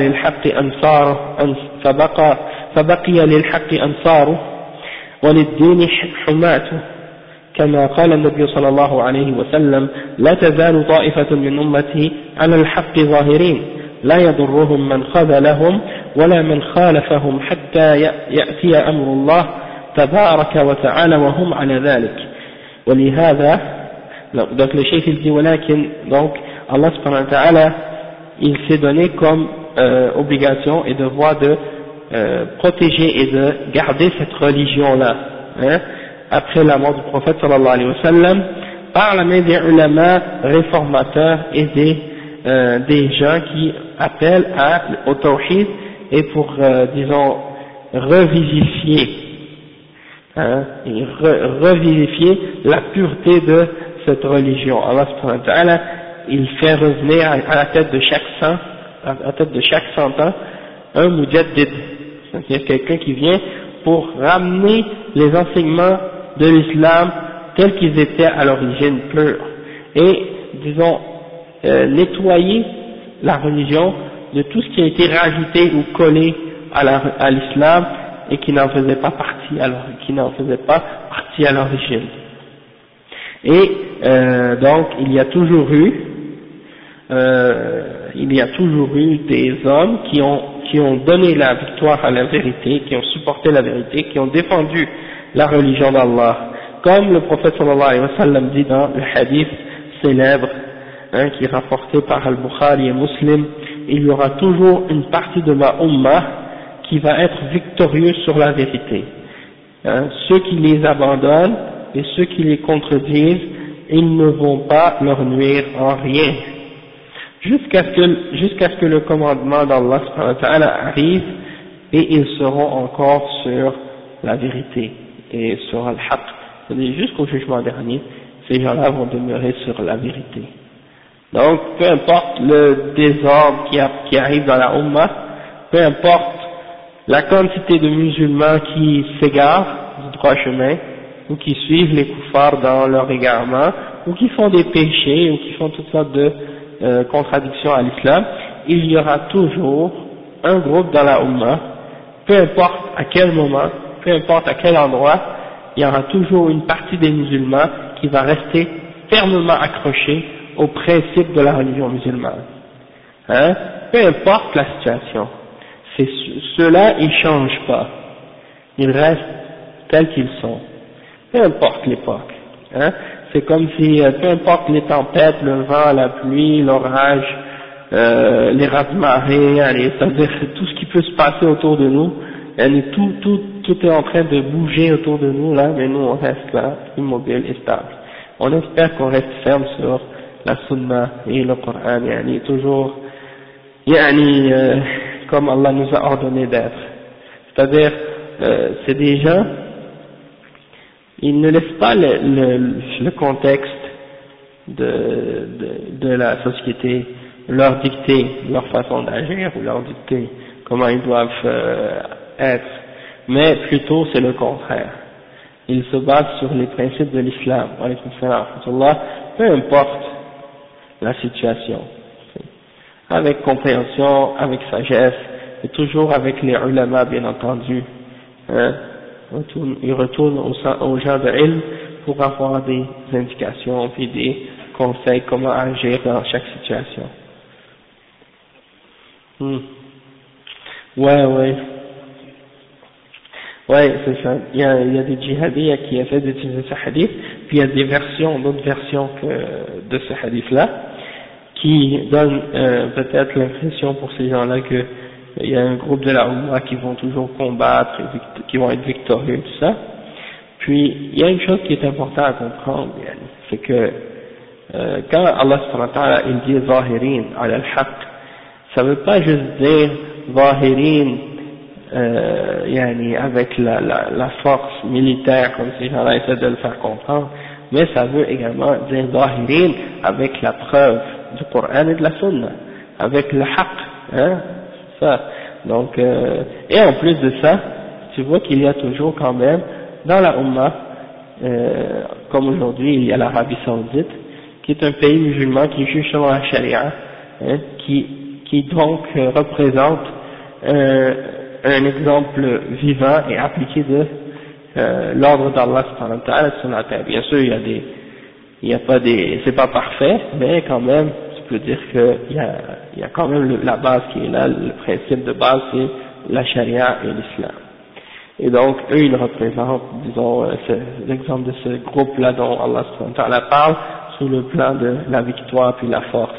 للحق أنصاره وللدين حماته كما قال النبي صلى الله عليه وسلم لا تزال طائفة من أمتي على الحق ظاهرين لا يضرهم من خذلهم ولا من خالفهم حتى يأتي أمر الله تبارك وتعالى وهم على ذلك ولهذا donc le cheikh il dit ولكن donc Allah subhanahu wa ta'ala il s'est donné comme obligation et devoir de protéger et de garder cette religion là après la mort du prophète sallallahu alayhi wa sallam par la main des ulama réformateurs et des gens qui appellent au tawhid et pour disons revivifier revivifier la pureté de cette religion. Allah subhanahu wa ta'ala il fait revenir à la tête de chaque 100 ans un mujaddid, c'est-à-dire quelqu'un qui vient pour ramener les enseignements de l'islam tels qu'ils étaient à l'origine pure et disons nettoyer la religion de tout ce qui a été rajouté ou collé à l'islam et qui n'en faisait pas partie à l'origine. Et donc il y a toujours eu des hommes qui ont donné la victoire à la vérité, qui ont supporté la vérité, qui ont défendu la religion d'Allah, comme le prophète sallallahu alayhi wa sallam dit dans le hadith célèbre qui est rapporté par Al-Bukhari et Muslim, il y aura toujours une partie de ma ummah qui va être victorieuse sur la vérité. Ceux qui les abandonnent et ceux qui les contredisent, ils ne vont pas leur nuire en rien. Jusqu'à ce que le commandement d'Allah subhanahu wa ta'ala arrive, et ils seront encore sur la vérité et sur al-haqq. C'est-à-dire jusqu'au jugement dernier, ces gens-là vont demeurer sur la vérité. Donc, peu importe le désordre qui arrive dans la Ummah, peu importe la quantité de musulmans qui s'égarent du droit chemin, ou qui suivent les kuffars dans leur égarement, ou qui font des péchés, ou qui font toutes sortes de contradictions à l'islam, il y aura toujours un groupe dans la Ummah, peu importe à quel moment, peu importe à quel endroit, il y aura toujours une partie des musulmans qui va rester fermement accrochée aux principes de la religion musulmane. Peu importe la situation. Ceux-là, ils changent pas. Ils restent tels qu'ils sont. Peu importe l'époque. C'est comme si, peu importe les tempêtes, le vent, la pluie, l'orage, les raz-de-marée, c'est-à-dire tout ce qui peut se passer autour de nous, tout est en train de bouger autour de nous là, mais nous on reste là, immobile et stable. On espère qu'on reste ferme sur la sunna et le Coran, toujours, comme Allah nous a ordonné d'être. C'est-à-dire, c'est des gens, ils ne laissent pas le contexte de la société leur dicter leur façon d'agir ou leur dicter comment ils doivent être, mais plutôt c'est le contraire. Ils se basent sur les principes de l'islam, peu importe la situation, avec compréhension, avec sagesse, et toujours avec les ulama bien entendu. Ils retournent aux gens de ilm pour avoir des indications puis des conseils comment agir dans chaque situation. Ouais, c'est ça. Il y a des djihadis qui essaient d'utiliser ce hadith, puis il y a d'autres versions de ce hadith-là, qui donnent peut-être l'impression pour ces gens-là que il y a un groupe de la Ummah qui vont toujours combattre, qui vont être victorieux, tout ça. Puis, il y a une chose qui est importante à comprendre, c'est que quand Allah subhanahu wa ta'ala il dit zahirin ala al-haqq, ça veut pas juste dire zahirin avec la force militaire comme ces gens-là essaient de le faire comprendre, mais ça veut également dire zahirin avec la preuve du Coran et de la Sunna, avec le haqq, ça. Donc, et en plus de ça, tu vois qu'il y a toujours quand même dans la Ummah, comme aujourd'hui il y a l'Arabie Saoudite, qui est un pays musulman qui juge selon la charia, qui donc représente un exemple vivant et appliqué de l'ordre d'Allah subhanahu wa ta'ala sur la terre. Bien sûr, c'est pas parfait, mais quand même, tu peux dire qu'il y a quand même la base qui est là, le principe de base c'est la charia et l'islam. Et donc, eux, ils représentent, disons, l'exemple de ce groupe-là dont Allah subhanahu wa ta'ala parle, sur le plan de la victoire puis la force,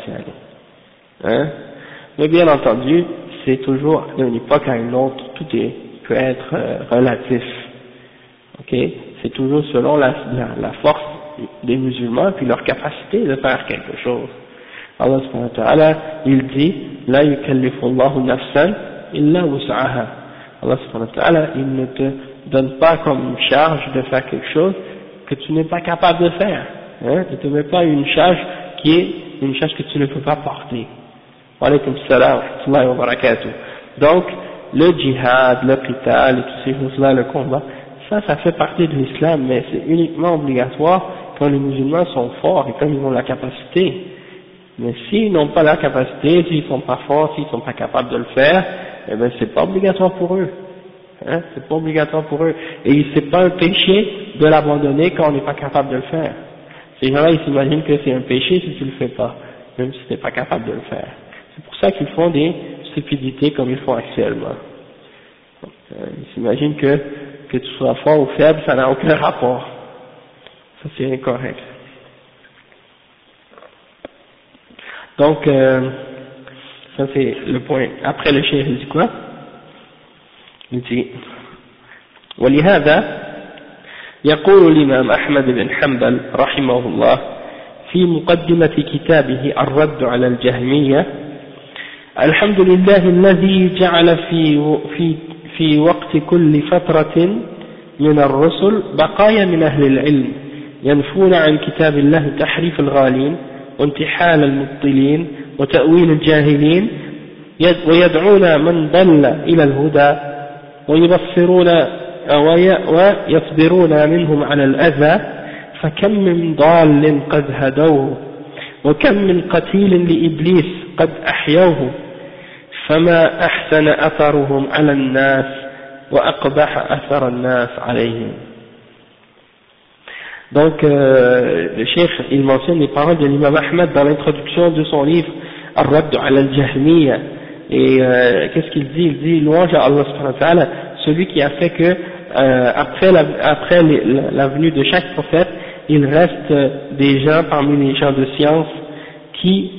Mais bien entendu, c'est toujours d'une époque à une autre, tout peut être relatif. Ok? C'est toujours selon la force des musulmans puis leur capacité de faire quelque chose. Allah subhanahu wa ta'ala, il dit, la yukallifu Allahu nafsan illa wus'aha. Allah subhanahu wa ta'ala, il ne te donne pas comme charge de faire quelque chose que tu n'es pas capable de faire. Il ne te met pas une charge qui est une charge que tu ne peux pas porter. Wa alaykum salam wa rahmatullahi wa barakatuh. Donc, le djihad, le qital et toutes ces choses-là, le combat, ça fait partie de l'islam, mais c'est uniquement obligatoire quand les musulmans sont forts et quand ils ont la capacité. Mais s'ils n'ont pas la capacité, s'ils sont pas forts, s'ils sont pas capables de le faire, eh ben c'est pas obligatoire pour eux. C'est pas obligatoire pour eux. Et c'est pas un péché de l'abandonner quand on n'est pas capable de le faire. Ces gens-là, ils s'imaginent que c'est un péché si tu le fais pas, même si tu n'es pas capable de le faire. C'est pour ça qu'ils font des stupidités comme ils font actuellement. Ils s'imaginent que tu sois fort ou faible, ça n'a aucun rapport. Ça c'est incorrect. Donc, Ça c'est le point. Après le cheikh il dit quoi? Il dit ولهذا يقول الإمام أحمد بن حنبل رحمه الله في مقدمة كتابه الرد على الجهمية: الحمد لله الذي جعل في وقت كل فترة من الرسل بقايا من أهل العلم ينفون عن كتاب الله تحريف الغالين وانتحال المبطلين وتأويل الجاهلين ويدعون من ضل إلى الهدى ويصبرون منهم على الأذى فكم من ضال قد هدوه وكم من قتيل لإبليس قد أحيوه فما أحسن أثرهم على الناس وأقبح أثر الناس عليهم. Donc le cheikh il mentionne les paroles de l'imam Ahmed dans l'introduction de son livre Ar-Radd ala al-Jahmiyya, et qu'est-ce qu'il dit? Il dit louange à Allah subhanahu wa ta'ala, celui qui a fait que après la venue de chaque prophète il reste des gens parmi les gens de science qui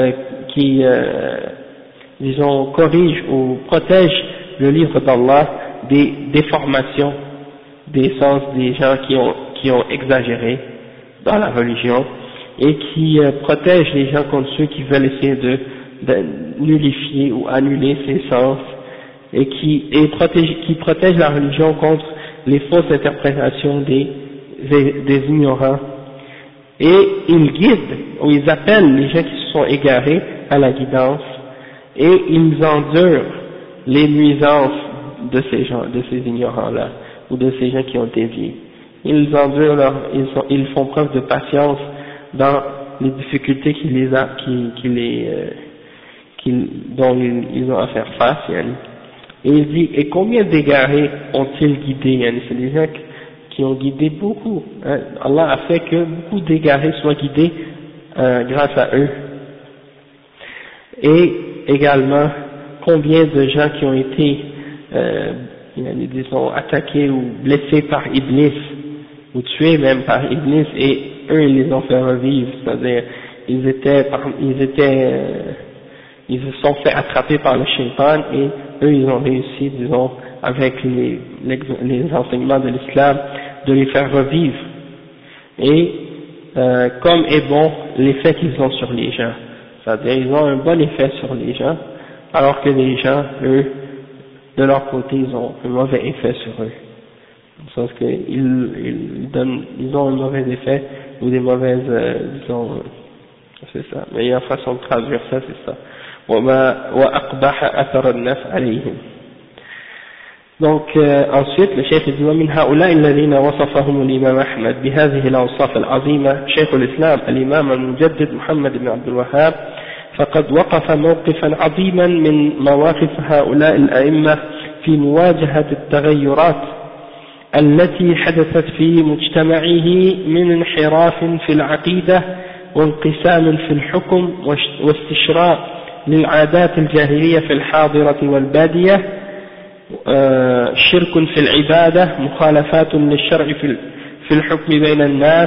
disons corrigent ou protègent le livre d'Allah des déformations des sens des gens qui ont exagéré dans la religion, et qui protègent les gens contre ceux qui veulent essayer de nullifier ou annuler ces sens, et qui protègent la religion contre les fausses interprétations des ignorants, et ils guident ou ils appellent les gens qui se sont égarés à la guidance, et ils endurent les nuisances de ces ignorants-là, ou de ces gens qui ont dévié. Ils endurent ils font preuve de patience dans les difficultés dont ils ont à faire face, yani. Et il dit, et combien d'égarés ont-ils guidé, yani, c'est des gens qui ont guidé beaucoup, hein. Allah a fait que beaucoup d'égarés soient guidés grâce à eux. Et également, combien de gens qui ont été disons attaqués ou blessés par Iblis, ou tués même par Iblis, et eux ils les ont fait revivre, c'est-à-dire ils se sont fait attraper par le shaitan, et eux ils ont réussi, disons, avec les enseignements de l'islam, de les faire revivre, et comme est bon l'effet qu'ils ont sur les gens, c'est-à-dire ils ont un bon effet sur les gens, alors que les gens, eux, de leur côté, ils ont un mauvais effet sur eux. Dans le sens qu'ils ont un mauvais effet, ou des mauvaises, disons, c'est ça. Mais il y a une façon de traduire ça, c'est ça. وَأَقْبَحَ أَثَرَ النَّاسِ عَلَيْهِمْ. Donc, ensuite, le cheikh dit ومن هؤلاء الذين وصفهم الإمام أحمد بهذه الأوصاف العظيمة شيخ الإسلام الإمام المجدد محمد بن عبد الوهاب، فقد وقف موقفا عظيما من مواقف هؤلاء الأئمة في مواجهة التغيرات التي حدثت في مجتمعه من انحراف في العقيدة وانقسام في الحكم واستشراء للعادات الجاهلية في الحاضرة والبادية، شرك في العبادة، مخالفات للشرع في الحكم بين الناس،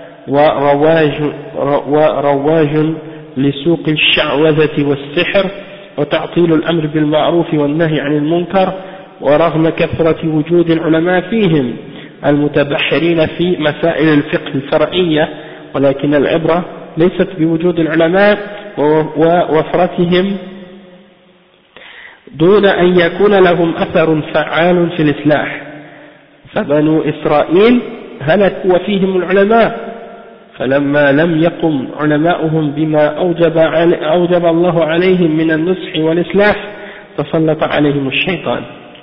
ورواج لسوق الشعوذة والسحر، وتعطيل الأمر بالمعروف والنهي عن المنكر، ورغم كثرة وجود العلماء فيهم المتبحرين في مسائل الفقه الفرعية، ولكن العبرة ليست بوجود العلماء ووفرتهم دون أن يكون لهم أثر فعال في الإصلاح، فبنو إسرائيل هلكوا وفيهم العلماء، فلما لم يقم علماؤهم بما أوجب الله عليهم من النصح والإصلاح تسلط عليهم الشيطان.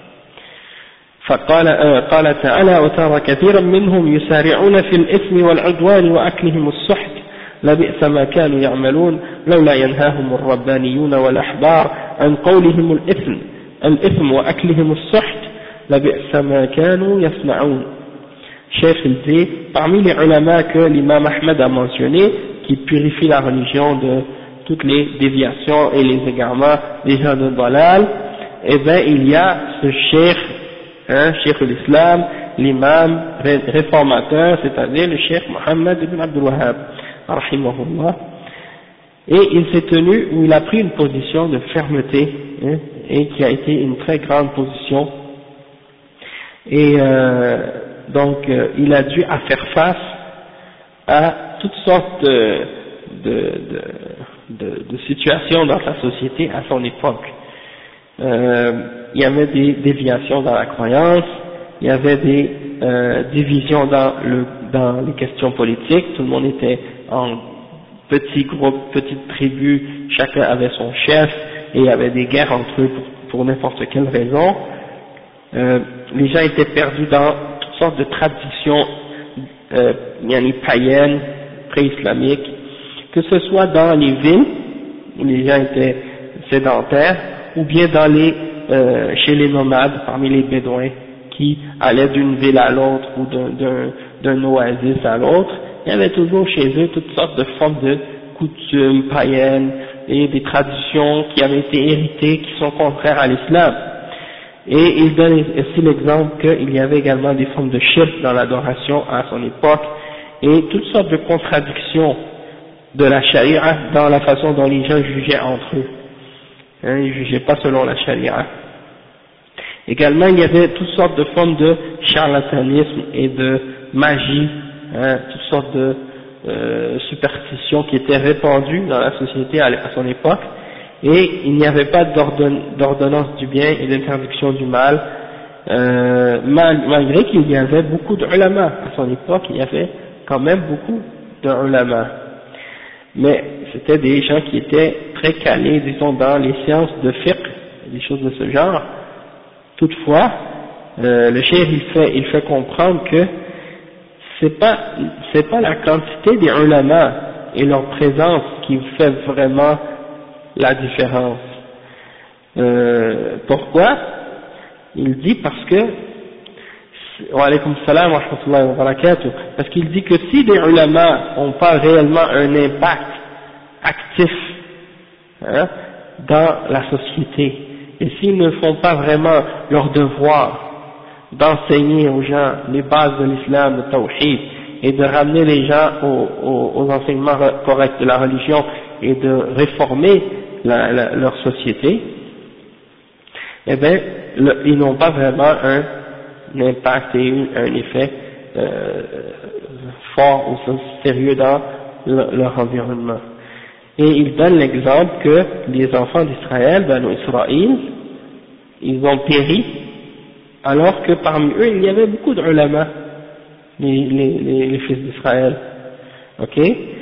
قال تعالى وترى كثيرا منهم يسارعون في الإثم والعدوان وأكلهم السحت لبئس ما كانوا يعملون لولا ينهاهم الربانيون والأحبار عن قولهم الإثم وأكلهم السحت لبئس ما كانوا يصنعون. Cheikh il dit, parmi les ulama que l'imam Ahmed a mentionné, qui purifient la religion de toutes les déviations et les égarements des gens de Dalal, eh bien il y a ce cheikh, cheikh l'islam, l'imam réformateur, c'est-à-dire le cheikh Mohammed ibn Abdul Wahhab, rahimahullah. Et il s'est tenu, ou il a pris une position de fermeté, hein, et qui a été une très grande position. Et donc il a dû faire face à toutes sortes de situations dans sa société à son époque. Il y avait des déviations dans la croyance, il y avait des divisions dans les questions politiques, tout le monde était en petits groupes, petites tribus, chacun avait son chef, et il y avait des guerres entre eux pour n'importe quelle raison. Les gens étaient perdus dans toutes sortes de traditions païennes, pré-islamiques, que ce soit dans les villes où les gens étaient sédentaires, ou bien chez les nomades, parmi les bédouins, qui allaient d'une ville à l'autre ou d'un oasis à l'autre. Il y avait toujours chez eux toutes sortes de formes de coutumes païennes et des traditions qui avaient été héritées, qui sont contraires à l'islam. Et il donne aussi l'exemple qu'il y avait également des formes de shirk dans l'adoration à son époque, et toutes sortes de contradictions de la charia dans la façon dont les gens jugeaient entre eux. Hein, ils ne jugeaient pas selon la charia. Également, il y avait toutes sortes de formes de charlatanisme et de magie, hein, toutes sortes de superstitions qui étaient répandues dans la société à son époque, et il n'y avait pas d'ordonnance du bien et d'interdiction du mal, malgré qu'il y avait beaucoup d'ulama à son époque. Il y avait quand même beaucoup d'ulama, mais c'était des gens qui étaient très calés, disons, dans les sciences de fiqh, des choses de ce genre. Toutefois, le cheikh il fait comprendre que c'est pas la quantité des ulama et leur présence qui fait vraiment la différence. Pourquoi? Il dit parce que, wa alaykum salam wa rahmatullahi wa barakatuh, parce qu'il dit que si les ulama n'ont pas réellement un impact actif, hein, dans la société, et s'ils ne font pas vraiment leur devoir d'enseigner aux gens les bases de l'islam, le tawhid, et de ramener les gens aux enseignements corrects de la religion et de réformer leur société, eh bien, ils n'ont pas vraiment un impact et un effet fort ou sérieux dans leur environnement. Et il donne l'exemple que les enfants d'Israël, Banu Israël, ils ont péri, alors que parmi eux, il y avait beaucoup d'ulama, les fils d'Israël. Ok?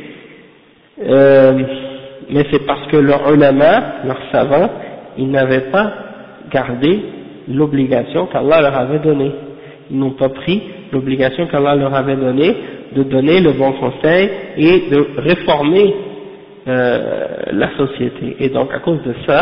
Mais c'est parce que leurs ulama, leurs savants, ils n'avaient pas gardé l'obligation qu'Allah leur avait donnée. Ils n'ont pas pris l'obligation qu'Allah leur avait donnée de donner le bon conseil et de réformer la société. Et donc à cause de ça,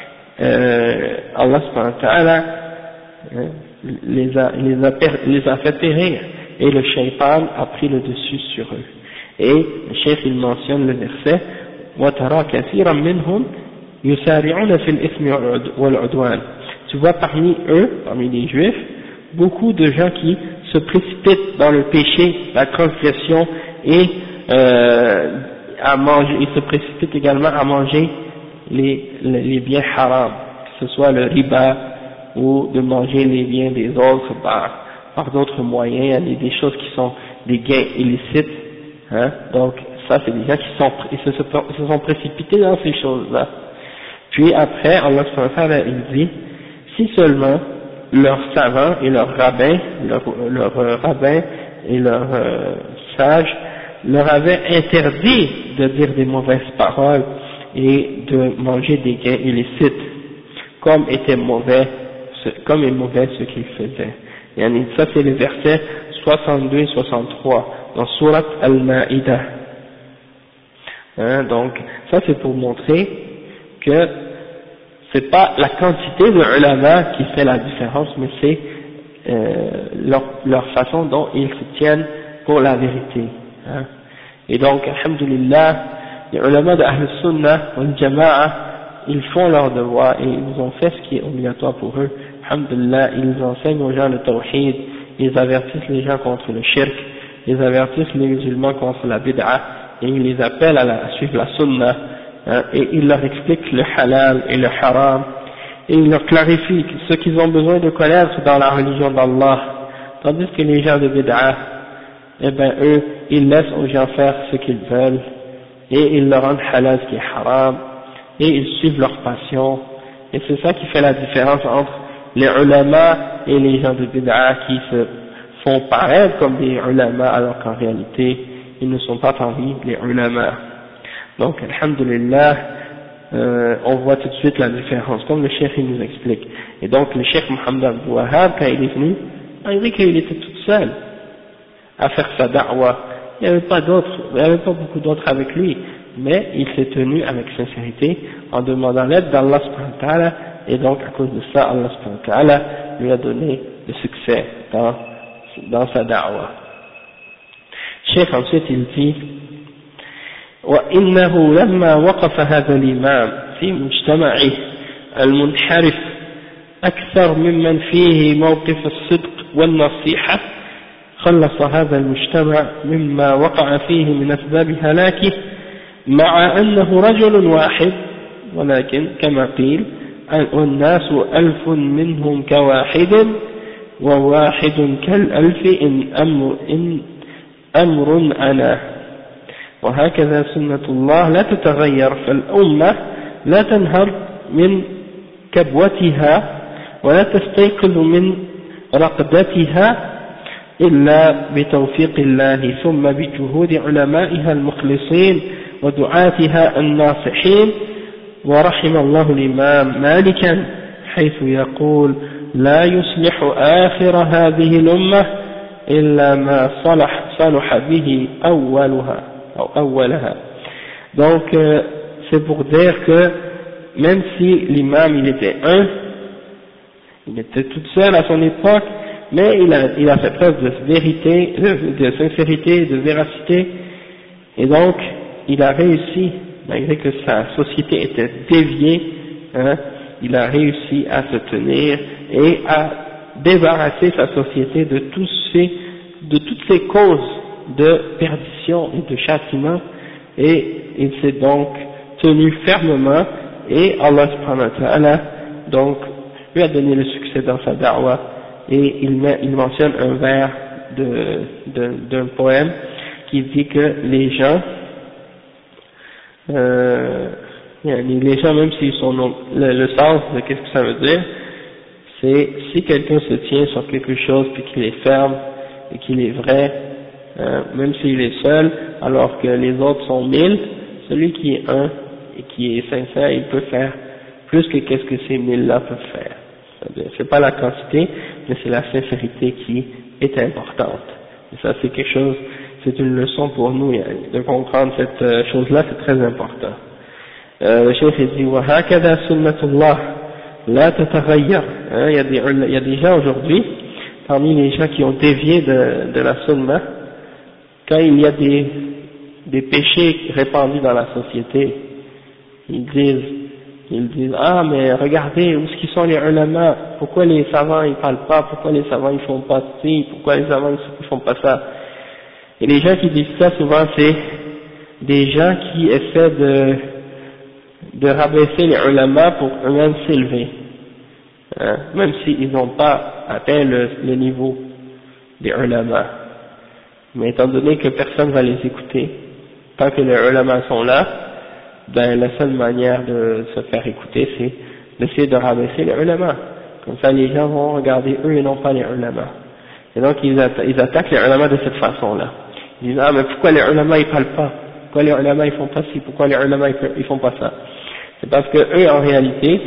Allah subhanahu wa ta'ala les a fait périr, et le shaytan a pris le dessus sur eux. Et le cheikh il mentionne le verset وَتَرَى كَثِيرًا مِنْهُمْ يُسَارِعُونَ فِي الْإِثْمِ وَالْعُدْوَانِ. Tu vois parmi eux, parmi les juifs, beaucoup de gens qui se précipitent dans le péché, la transgression, et ils se précipitent également à manger les biens haram, que ce soit le riba ou de manger les biens des autres par d'autres moyens, il y a des choses qui sont des gains illicites, hein. Donc ça c'est des gens qui se sont précipités dans ces choses-là. Puis après, Allah subhanahu wa ta'ala il dit, si seulement leurs savants et leurs rabbins, leurs rabbins et leurs sages leur avaient interdit de dire des mauvaises paroles et de manger des gains illicites, comme est mauvais ce qu'ils faisaient. Et ça c'est les versets 62 et 63 dans Surat Al-Ma'idah. Hein, donc ça c'est pour montrer que c'est pas la quantité de ulama qui fait la différence, mais c'est leur façon dont ils se tiennent pour la vérité. Hein. Et donc, alhamdulillah, les ulama de Ahl Sunnah wal Jama'a, ils font leur devoir et ils ont fait ce qui est obligatoire pour eux. Alhamdulillah, ils enseignent aux gens le tawhid, ils avertissent les gens contre le shirk, ils avertissent les musulmans contre la bid'a, et ils les appellent à suivre la sunnah, et il leur explique le halal et le haram, et il leur clarifie ce qu'ils ont besoin de connaître dans la religion d'Allah, tandis que les gens de bid'ah, eh ben eux, ils laissent aux gens faire ce qu'ils veulent, et ils leur rendent halal ce qui est haram, et ils suivent leur passion, et c'est ça qui fait la différence entre les ulama et les gens de bid'ah qui se font paraître comme des ulama alors qu'en réalité ils ne sont pas parmi les ulama. Donc alhamdulillah, on voit tout de suite la différence, comme le cheikh il nous explique. Et donc le cheikh Mohammed Abdul Wahhab, quand il est venu, il dit qu'il était tout seul à faire sa da'wah. Il n'y avait pas beaucoup d'autres avec lui, mais il s'est tenu avec sincérité en demandant l'aide d'Allah subhanahu wa ta'ala, et donc à cause de ça, Allah subhanahu wa ta'ala lui a donné le succès dans sa da'wah. Cheikh ensuite il dit وإنه لما وقف هذا الإمام في مجتمعه المنحرف أكثر ممن فيه موقف الصدق والنصيحة خلص هذا المجتمع مما وقع فيه من أسباب هلاكه مع أنه رجل واحد ولكن كما قيل والناس ألف منهم كواحد وواحد كالألف إن أمر أنا وهكذا سنة الله لا تتغير فالأمة لا تنهض من كبوتها ولا تستيقظ من رقدتها إلا بتوفيق الله ثم بجهود علمائها المخلصين ودعاتها الناصحين ورحم الله الإمام مالكا حيث يقول لا يصلح آخر هذه الأمة إلا ما صلح به أولها. Donc c'est pour dire que même si l'imam il était il était tout seul à son époque, mais il a fait preuve de vérité, de sincérité, de véracité, et donc il a réussi, malgré que sa société était déviée, il a réussi à se tenir et à débarrasser sa société de toutes ces causes de perdition et de châtiment, et il s'est donc tenu fermement, et Allah subhanahu wa ta'ala donc lui a donné le succès dans sa da'wah. Et il mentionne un vers d'un poème qui dit que les gens même s'ils sont le sens de qu'est-ce que ça veut dire, c'est si quelqu'un se tient sur quelque chose puis qu'il est ferme et qu'il est vrai, même s'il est seul alors que les autres sont 1000, celui qui est un et qui est sincère, il peut faire plus que qu'est-ce que ces 1000 là peuvent faire. C'est pas la quantité, mais c'est la sincérité qui est importante. Et ça c'est quelque chose, c'est une leçon pour nous de comprendre cette chose-là, c'est très important. Le cheikh dit وهكذا سنة الله لا تتغير. Il y a des gens aujourd'hui, parmi les gens qui ont dévié de la sunna, quand il y a des péchés répandus dans la société, ils disent ah mais regardez où est-ce qu'ils sont les ulama, pourquoi les savants ils parlent pas, pourquoi les savants ils font pas ci, pourquoi les savants ils font pas ça. Et les gens qui disent ça souvent c'est des gens qui essaient de rabaisser les ulama pour eux-mêmes s'élever, même s'ils n'ont pas atteint le niveau des ulama. Mais étant donné que personne va les écouter, tant que les ulama sont là, ben la seule manière de se faire écouter c'est d'essayer de rabaisser les ulama. Comme ça les gens vont regarder eux et non pas les ulama. Et donc ils attaquent les ulama de cette façon-là. Ils disent ah mais pourquoi les ulama ils parlent pas, pourquoi les ulama ils font pas ci, pourquoi les ulama ils font pas ça. C'est parce que eux en réalité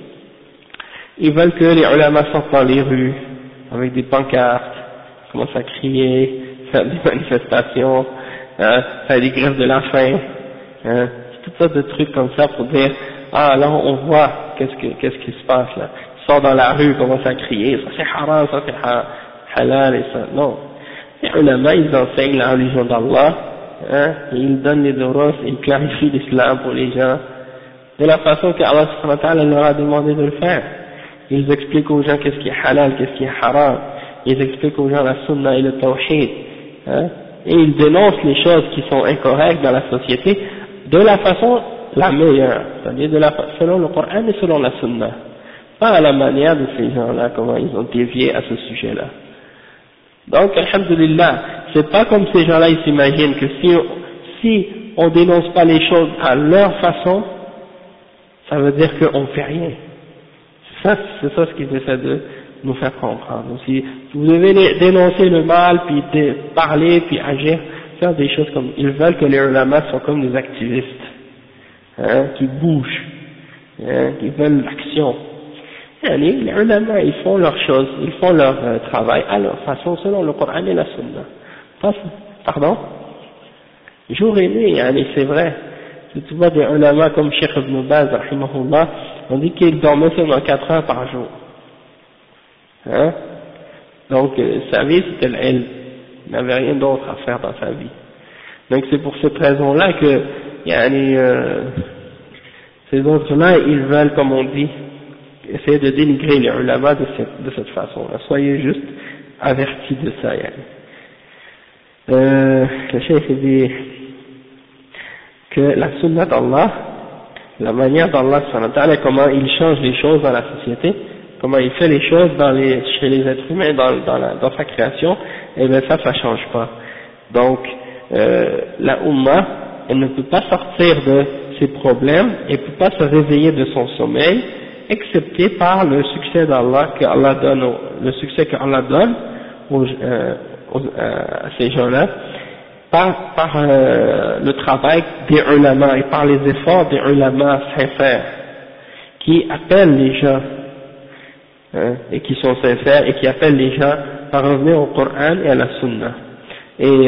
ils veulent que les ulama sortent dans les rues avec des pancartes, commencent à crier, faire des manifestations, faire des grèves de la faim, toutes sortes de trucs comme ça pour dire ah là on voit qu'est-ce qui se passe là, ils sortent dans la rue, commencent à crier ça c'est haram, ça c'est halal et ça. Non, les ulama ils enseignent la religion d'Allah, et ils donnent les duros et ils clarifient l'islam pour les gens de la façon qu'Allah subhanahu wa ta'ala leur a demandé de le faire. Ils expliquent aux gens qu'est-ce qui est halal, qu'est-ce qui est haram, ils expliquent aux gens la sunna et le tawhid, et ils dénoncent les choses qui sont incorrectes dans la société de la façon la meilleure, c'est-à-dire selon le Coran et selon la Sunna, pas à la manière de ces gens-là, comment ils ont dévié à ce sujet-là. Donc, alhamdulillah, c'est pas comme ces gens-là, ils s'imaginent que si on dénonce pas les choses à leur façon, ça veut dire qu'on fait rien. C'est ça ce qu'ils essaient de nous faire comprendre. Si vous devez dénoncer le mal, puis parler, puis agir, faire des choses comme ils veulent que les ulama soient comme des activistes, hein, qui bougent, hein, qui veulent l'action. Les ulama, ils font leurs choses, ils font leur travail à leur façon, selon le Coran et la Sunna. Pardon? Jour et nuit, c'est vrai. Tu vois des ulama comme Cheikh Ibn Baz, rahimahullah, on dit qu'il dormait seulement 4 heures par jour. Hein? Donc, sa vie, c'était l'ilm. Il n'avait rien d'autre à faire dans sa vie. Donc, c'est pour cette raison-là que, ces autres-là, ils veulent, comme on dit, essayer de dénigrer les ulama de cette façon-là. Soyez juste avertis de ça, le cheikh dit que la sunna d'Allah, la manière d'Allah, comment il change les choses dans la société, comment il fait les choses chez les êtres humains, dans sa création, et bien ça change pas. Donc, la Ummah, elle ne peut pas sortir de ses problèmes, elle ne peut pas se réveiller de son sommeil, excepté par le succès d'Allah, le succès qu'Allah donne à ces gens-là, par le travail des ulama et par les efforts des ulama sincères, qui appellent les gens, et qui sont sincères, et qui appellent les gens à revenir au Coran et à la Sunna. Et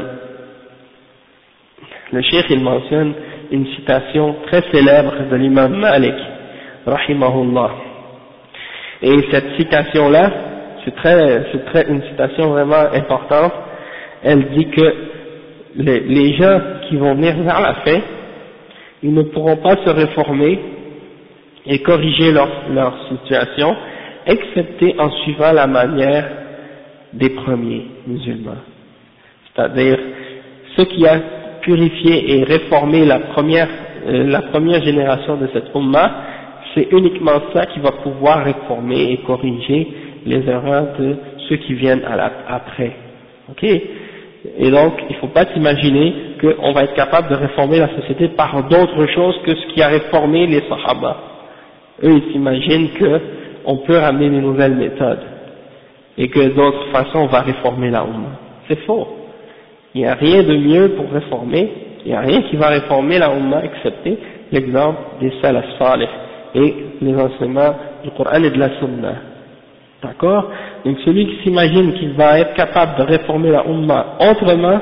le cheikh, il mentionne une citation très célèbre de l'imam Malik, rahimahullah. Et cette citation-là, c'est une citation vraiment importante. Elle dit que les gens qui vont venir vers la fin, ils ne pourront pas se réformer et corriger leur situation, excepté en suivant la manière des premiers musulmans. C'est-à-dire, ce qui a purifié et réformé la première génération de cette Ummah, c'est uniquement ça qui va pouvoir réformer et corriger les erreurs de ceux qui viennent après. Ok? Et donc, il ne faut pas s'imaginer qu'on va être capable de réformer la société par d'autres choses que ce qui a réformé les Sahaba. Eux, ils s'imaginent qu'on peut ramener des nouvelles méthodes et que d'autres façons on va réformer la Ummah. C'est faux. Il n'y a rien de mieux pour réformer, il n'y a rien qui va réformer la Ummah excepté l'exemple des Salaf Salih et les enseignements du Coran et de la Sunna. D'accord? Donc celui qui s'imagine qu'il va être capable de réformer la Ummah autrement,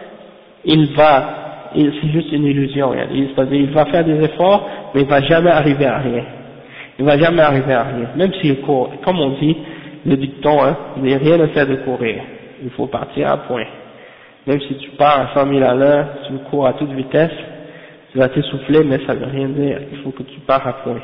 c'est juste une illusion. C'est-à-dire il va faire des efforts, mais il ne va jamais arriver à rien. Il ne va jamais arriver à rien. Même s'il court, comme on dit, le dicton, rien ne fait de courir. Il faut partir à point. Même si tu pars à 100 000 à l'heure, tu cours à toute vitesse, tu vas t'essouffler, mais ça ne veut rien dire. Il faut que tu pars à point.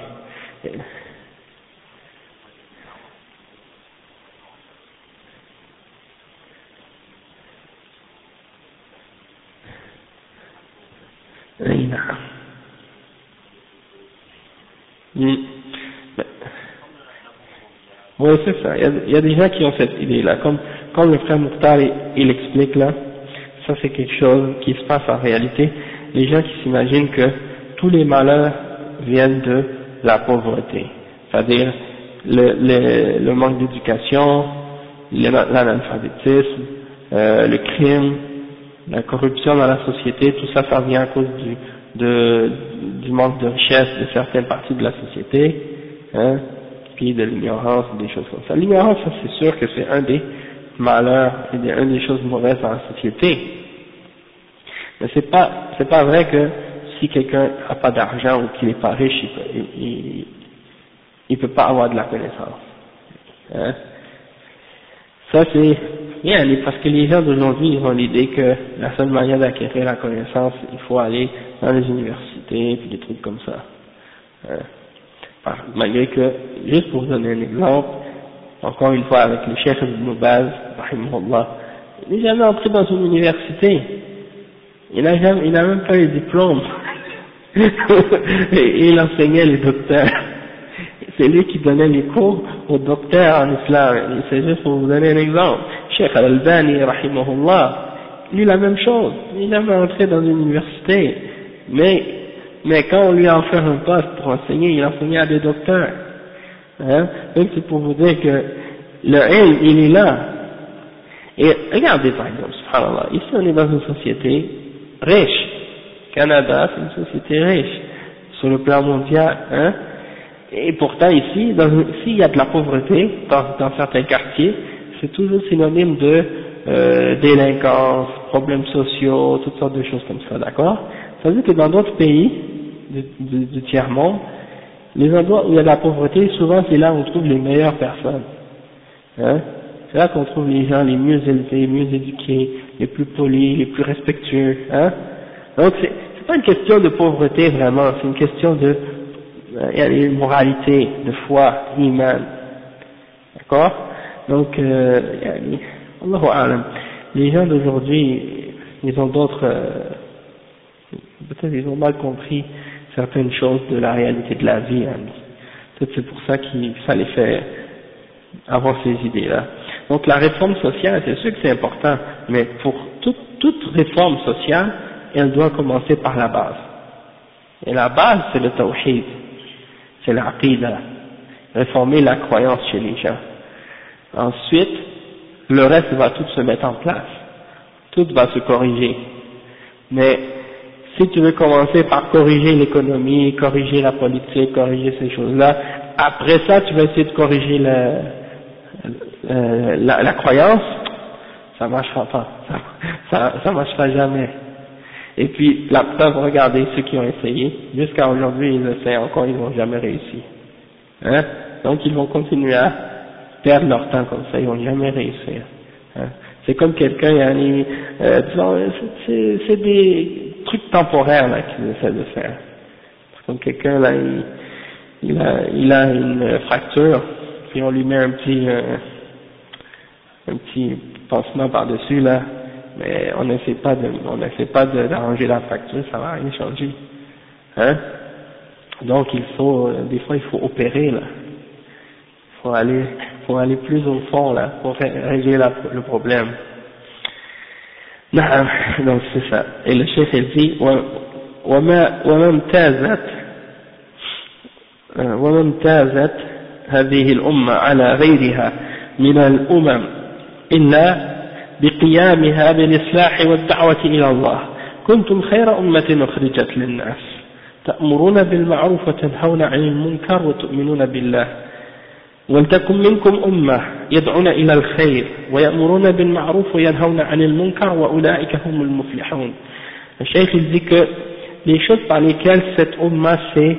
Oui, c'est ça. Il y a des gens qui ont cette idée-là. Comme le frère Mokhtar, il explique là, ça c'est quelque chose qui se passe en réalité. Les gens qui s'imaginent que tous les malheurs viennent de la pauvreté. C'est-à-dire le manque d'éducation, l'analphabétisme, le crime, la corruption dans la société, tout ça, ça vient à cause du manque de richesse de certaines parties de la société, puis de l'ignorance, des choses comme ça. L'ignorance, ça c'est sûr que c'est un des malheurs et une des choses mauvaises dans la société. Mais c'est pas vrai que si quelqu'un n'a pas d'argent ou qu'il n'est pas riche, il peut pas avoir de la connaissance. Ça c'est parce que les gens d'aujourd'hui, ils ont l'idée que la seule manière d'acquérir la connaissance, il faut aller dans les universités, puis des trucs comme ça. Malgré que, juste pour vous donner un exemple, encore une fois avec le Cheikh Ibn Baz, rahimahullah, il n'est jamais entré dans une université. Il n'a même pas eu de diplôme. Et il enseignait les docteurs. C'est lui qui donnait les cours aux docteurs en islam. C'est juste pour vous donner un exemple. Cheikh Al-Albani, rahimahullah, lui la même chose. Il est jamais entré dans une université. Mais quand on lui a offert un poste pour enseigner, il enseignait à des docteurs. Hein? Donc c'est pour vous dire que le ilm, il est là. Et regardez par exemple, subhanallah, ici on est dans une société riche. Canada, c'est une société riche sur le plan mondial. Hein? Et pourtant ici, s'il y a de la pauvreté dans certains quartiers, c'est toujours synonyme de délinquance, problèmes sociaux, toutes sortes de choses comme ça, d'accord? Ça veut dire que dans d'autres pays du tiers-monde, les endroits où il y a de la pauvreté, souvent c'est là où on trouve les meilleures personnes. Hein? C'est là qu'on trouve les gens les mieux élevés, mieux éduqués, les plus polis, les plus respectueux. Hein? Donc c'est pas une question de pauvreté vraiment, c'est une question de il y a une moralité, de foi, iman. D'accord? Donc, Allahu a'lam. Les gens d'aujourd'hui, ils ont d'autres, peut-être ils ont mal compris certaines choses de la réalité de la vie. Hein. Peut-être c'est pour ça que ça les fait avoir ces idées-là. Donc la réforme sociale, c'est sûr que c'est important, mais pour toute réforme sociale, elle doit commencer par la base. Et la base, c'est le tawhid. C'est l'aqidah, réformer la croyance chez les gens. Ensuite, le reste va tout se mettre en place, tout va se corriger. Mais si tu veux commencer par corriger l'économie, corriger la politique, corriger ces choses-là, après ça tu vas essayer de corriger la croyance, ça marchera pas, ça marchera jamais. Et puis, la preuve, regardez ceux qui ont essayé, jusqu'à aujourd'hui ils essaient encore, ils n'ont jamais réussi. Hein? Donc ils vont continuer à perdre leur temps comme ça, ils vont jamais réussir. Hein? C'est comme quelqu'un, disons, c'est des trucs temporaires là qu'ils essaient de faire. C'est comme quelqu'un là, il a une fracture, puis on lui met un petit pansement par-dessus là. Mais on n'essaie pas d'arranger la fracture, ça va rien changer. Hein? Donc des fois il faut opérer là. Faut aller plus au fond là, pour régler le problème. Donc c'est ça. Et le chef il dit, وما امتازت هذه الأمة على غيرها من الأمم إلا بقيامها بالإصلاح والدعوة إلى الله كنتم خير أمة أخرجت للناس تأمرون بالمعروف وتنهون عن المنكر وتؤمنون بالله ولتكن منكم أمة يدعون إلى الخير ويأمرون بالمعروف وينهون عن المنكر وأولئك هم المفلحون. Le cheikh il dit que les choses par lesquelles cette umma s'est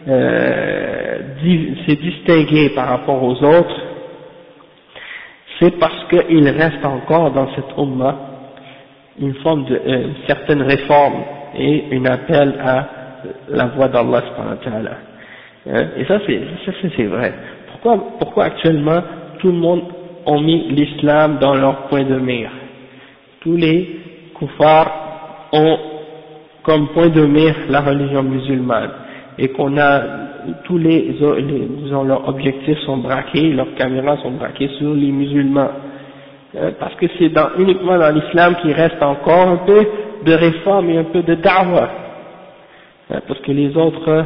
distinguée par rapport aux autres, c'est parce qu'il reste encore dans cette umma une forme de certaine réforme et un appel à la voie d'Allah subhanahu wa ta'ala. Et ça c'est vrai. Pourquoi actuellement tout le monde a mis l'islam dans leur point de mire? Tous les kuffars ont comme point de mire la religion musulmane et qu'on a disons leurs objectifs sont braqués, leurs caméras sont braquées sur les musulmans. Parce que c'est uniquement dans l'islam qu'il reste encore un peu de réforme et un peu de da'wah. Parce que les autres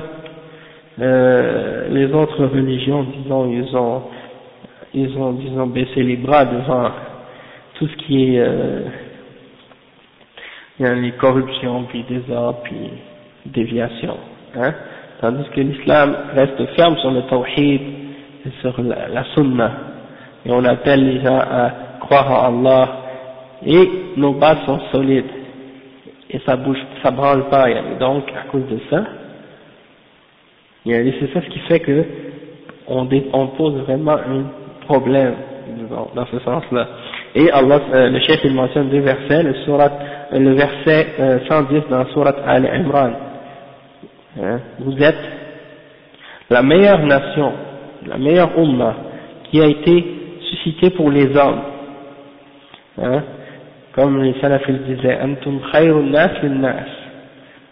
religions, disons, ils ont disons baissé les bras devant tout ce qui est les corruptions, puis désordre, puis déviation. Hein? Tandis que l'islam reste ferme sur le tawhid et sur la sunna. Et on appelle les gens à croire en Allah. Et nos bases sont solides. Et ça bouge, ça branle pas. Et donc, à cause de ça, c'est ça ce qui fait que on pose vraiment un problème dans ce sens-là. Et Allah, le chef il mentionne deux versets, le verset 110 dans la sourate Al-Imran. Vous êtes la meilleure nation, la meilleure umma qui a été suscitée pour les hommes. Comme les salafis disaient, Antum khayrun nas lin nas.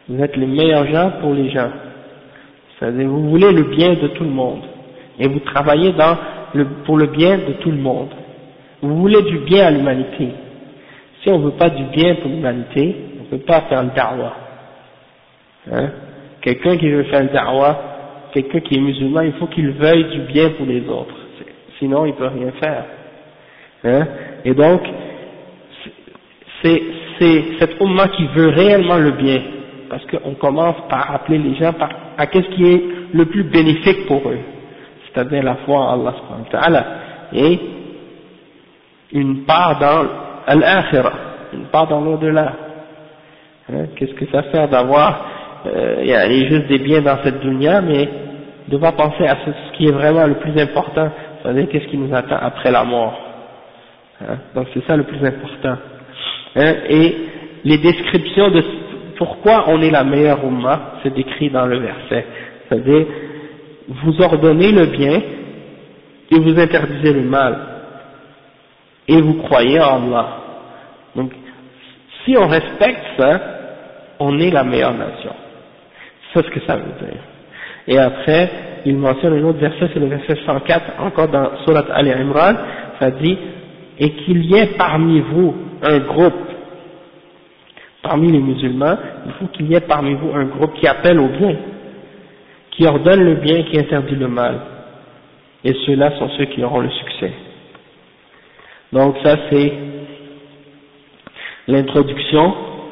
Vous êtes les meilleurs gens pour les gens. C'est-à-dire, vous voulez le bien de tout le monde. Et vous travaillez pour le bien de tout le monde. Vous voulez du bien à l'humanité. Si on ne veut pas du bien pour l'humanité, on ne peut pas faire le da'wah. Hein? Quelqu'un qui veut faire le da'wah, quelqu'un qui est musulman, il faut qu'il veuille du bien pour les autres. Sinon, il ne peut rien faire. Hein? Et donc, c'est cette umma qui veut réellement le bien. Parce qu'on commence par appeler les gens à qu'est-ce qui est le plus bénéfique pour eux. C'est-à-dire la foi en Allah subhanahu wa ta'ala. Et une part dans l'akhirah, une part dans l'au-delà. Hein? Qu'est-ce que ça sert d'avoir juste des biens dans cette dunya, mais de pas penser à ce qui est vraiment le plus important, c'est-à-dire qu'est-ce qui nous attend après la mort. Hein? Donc c'est ça le plus important. Hein? Et les descriptions de pourquoi on est la meilleure umma, c'est décrit dans le verset. C'est-à-dire, vous ordonnez le bien et vous interdisez le mal. Et vous croyez en Allah. Donc, si on respecte ça, on est la meilleure nation. C'est ce que ça veut dire. Et après, il mentionne un autre verset, c'est le verset 104, encore dans Surat Al-Imran, ça dit, et qu'il y ait parmi vous un groupe, parmi les musulmans, il faut qu'il y ait parmi vous un groupe qui appelle au bien, qui ordonne le bien, qui interdit le mal. Et ceux-là sont ceux qui auront le succès. Donc ça c'est l'introduction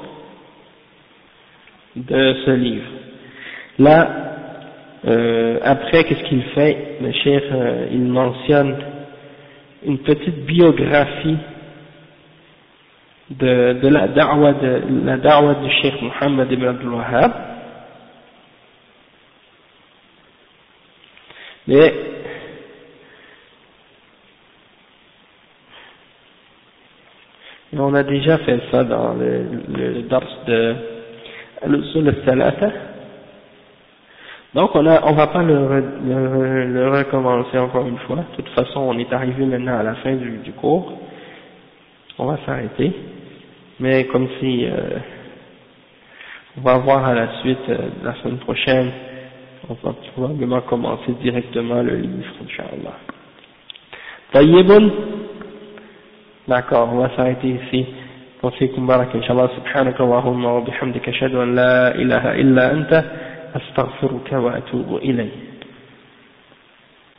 de ce livre. Là, après, qu'est-ce qu'il fait? Le cheikh, il mentionne une petite biographie de la da'wa du cheikh Mohammed ibn Abdul Wahhab. Mais on a déjà fait ça dans le dars de l'usul al-thalatha. Donc on va pas le recommencer encore une fois. De toute façon, on est arrivé maintenant à la fin du cours. On va s'arrêter. Mais comme si on va voir à la suite la semaine prochaine, on va probablement commencer directement le livre, Inch'Allah. Tayyibun. D'accord, on va s'arrêter ici. Fikum barak, Inch'Allah, subhanaka Allahumma wa bihamdika ashhadu an la ilaha illa anta astaghfiruka wa atubu ilayk.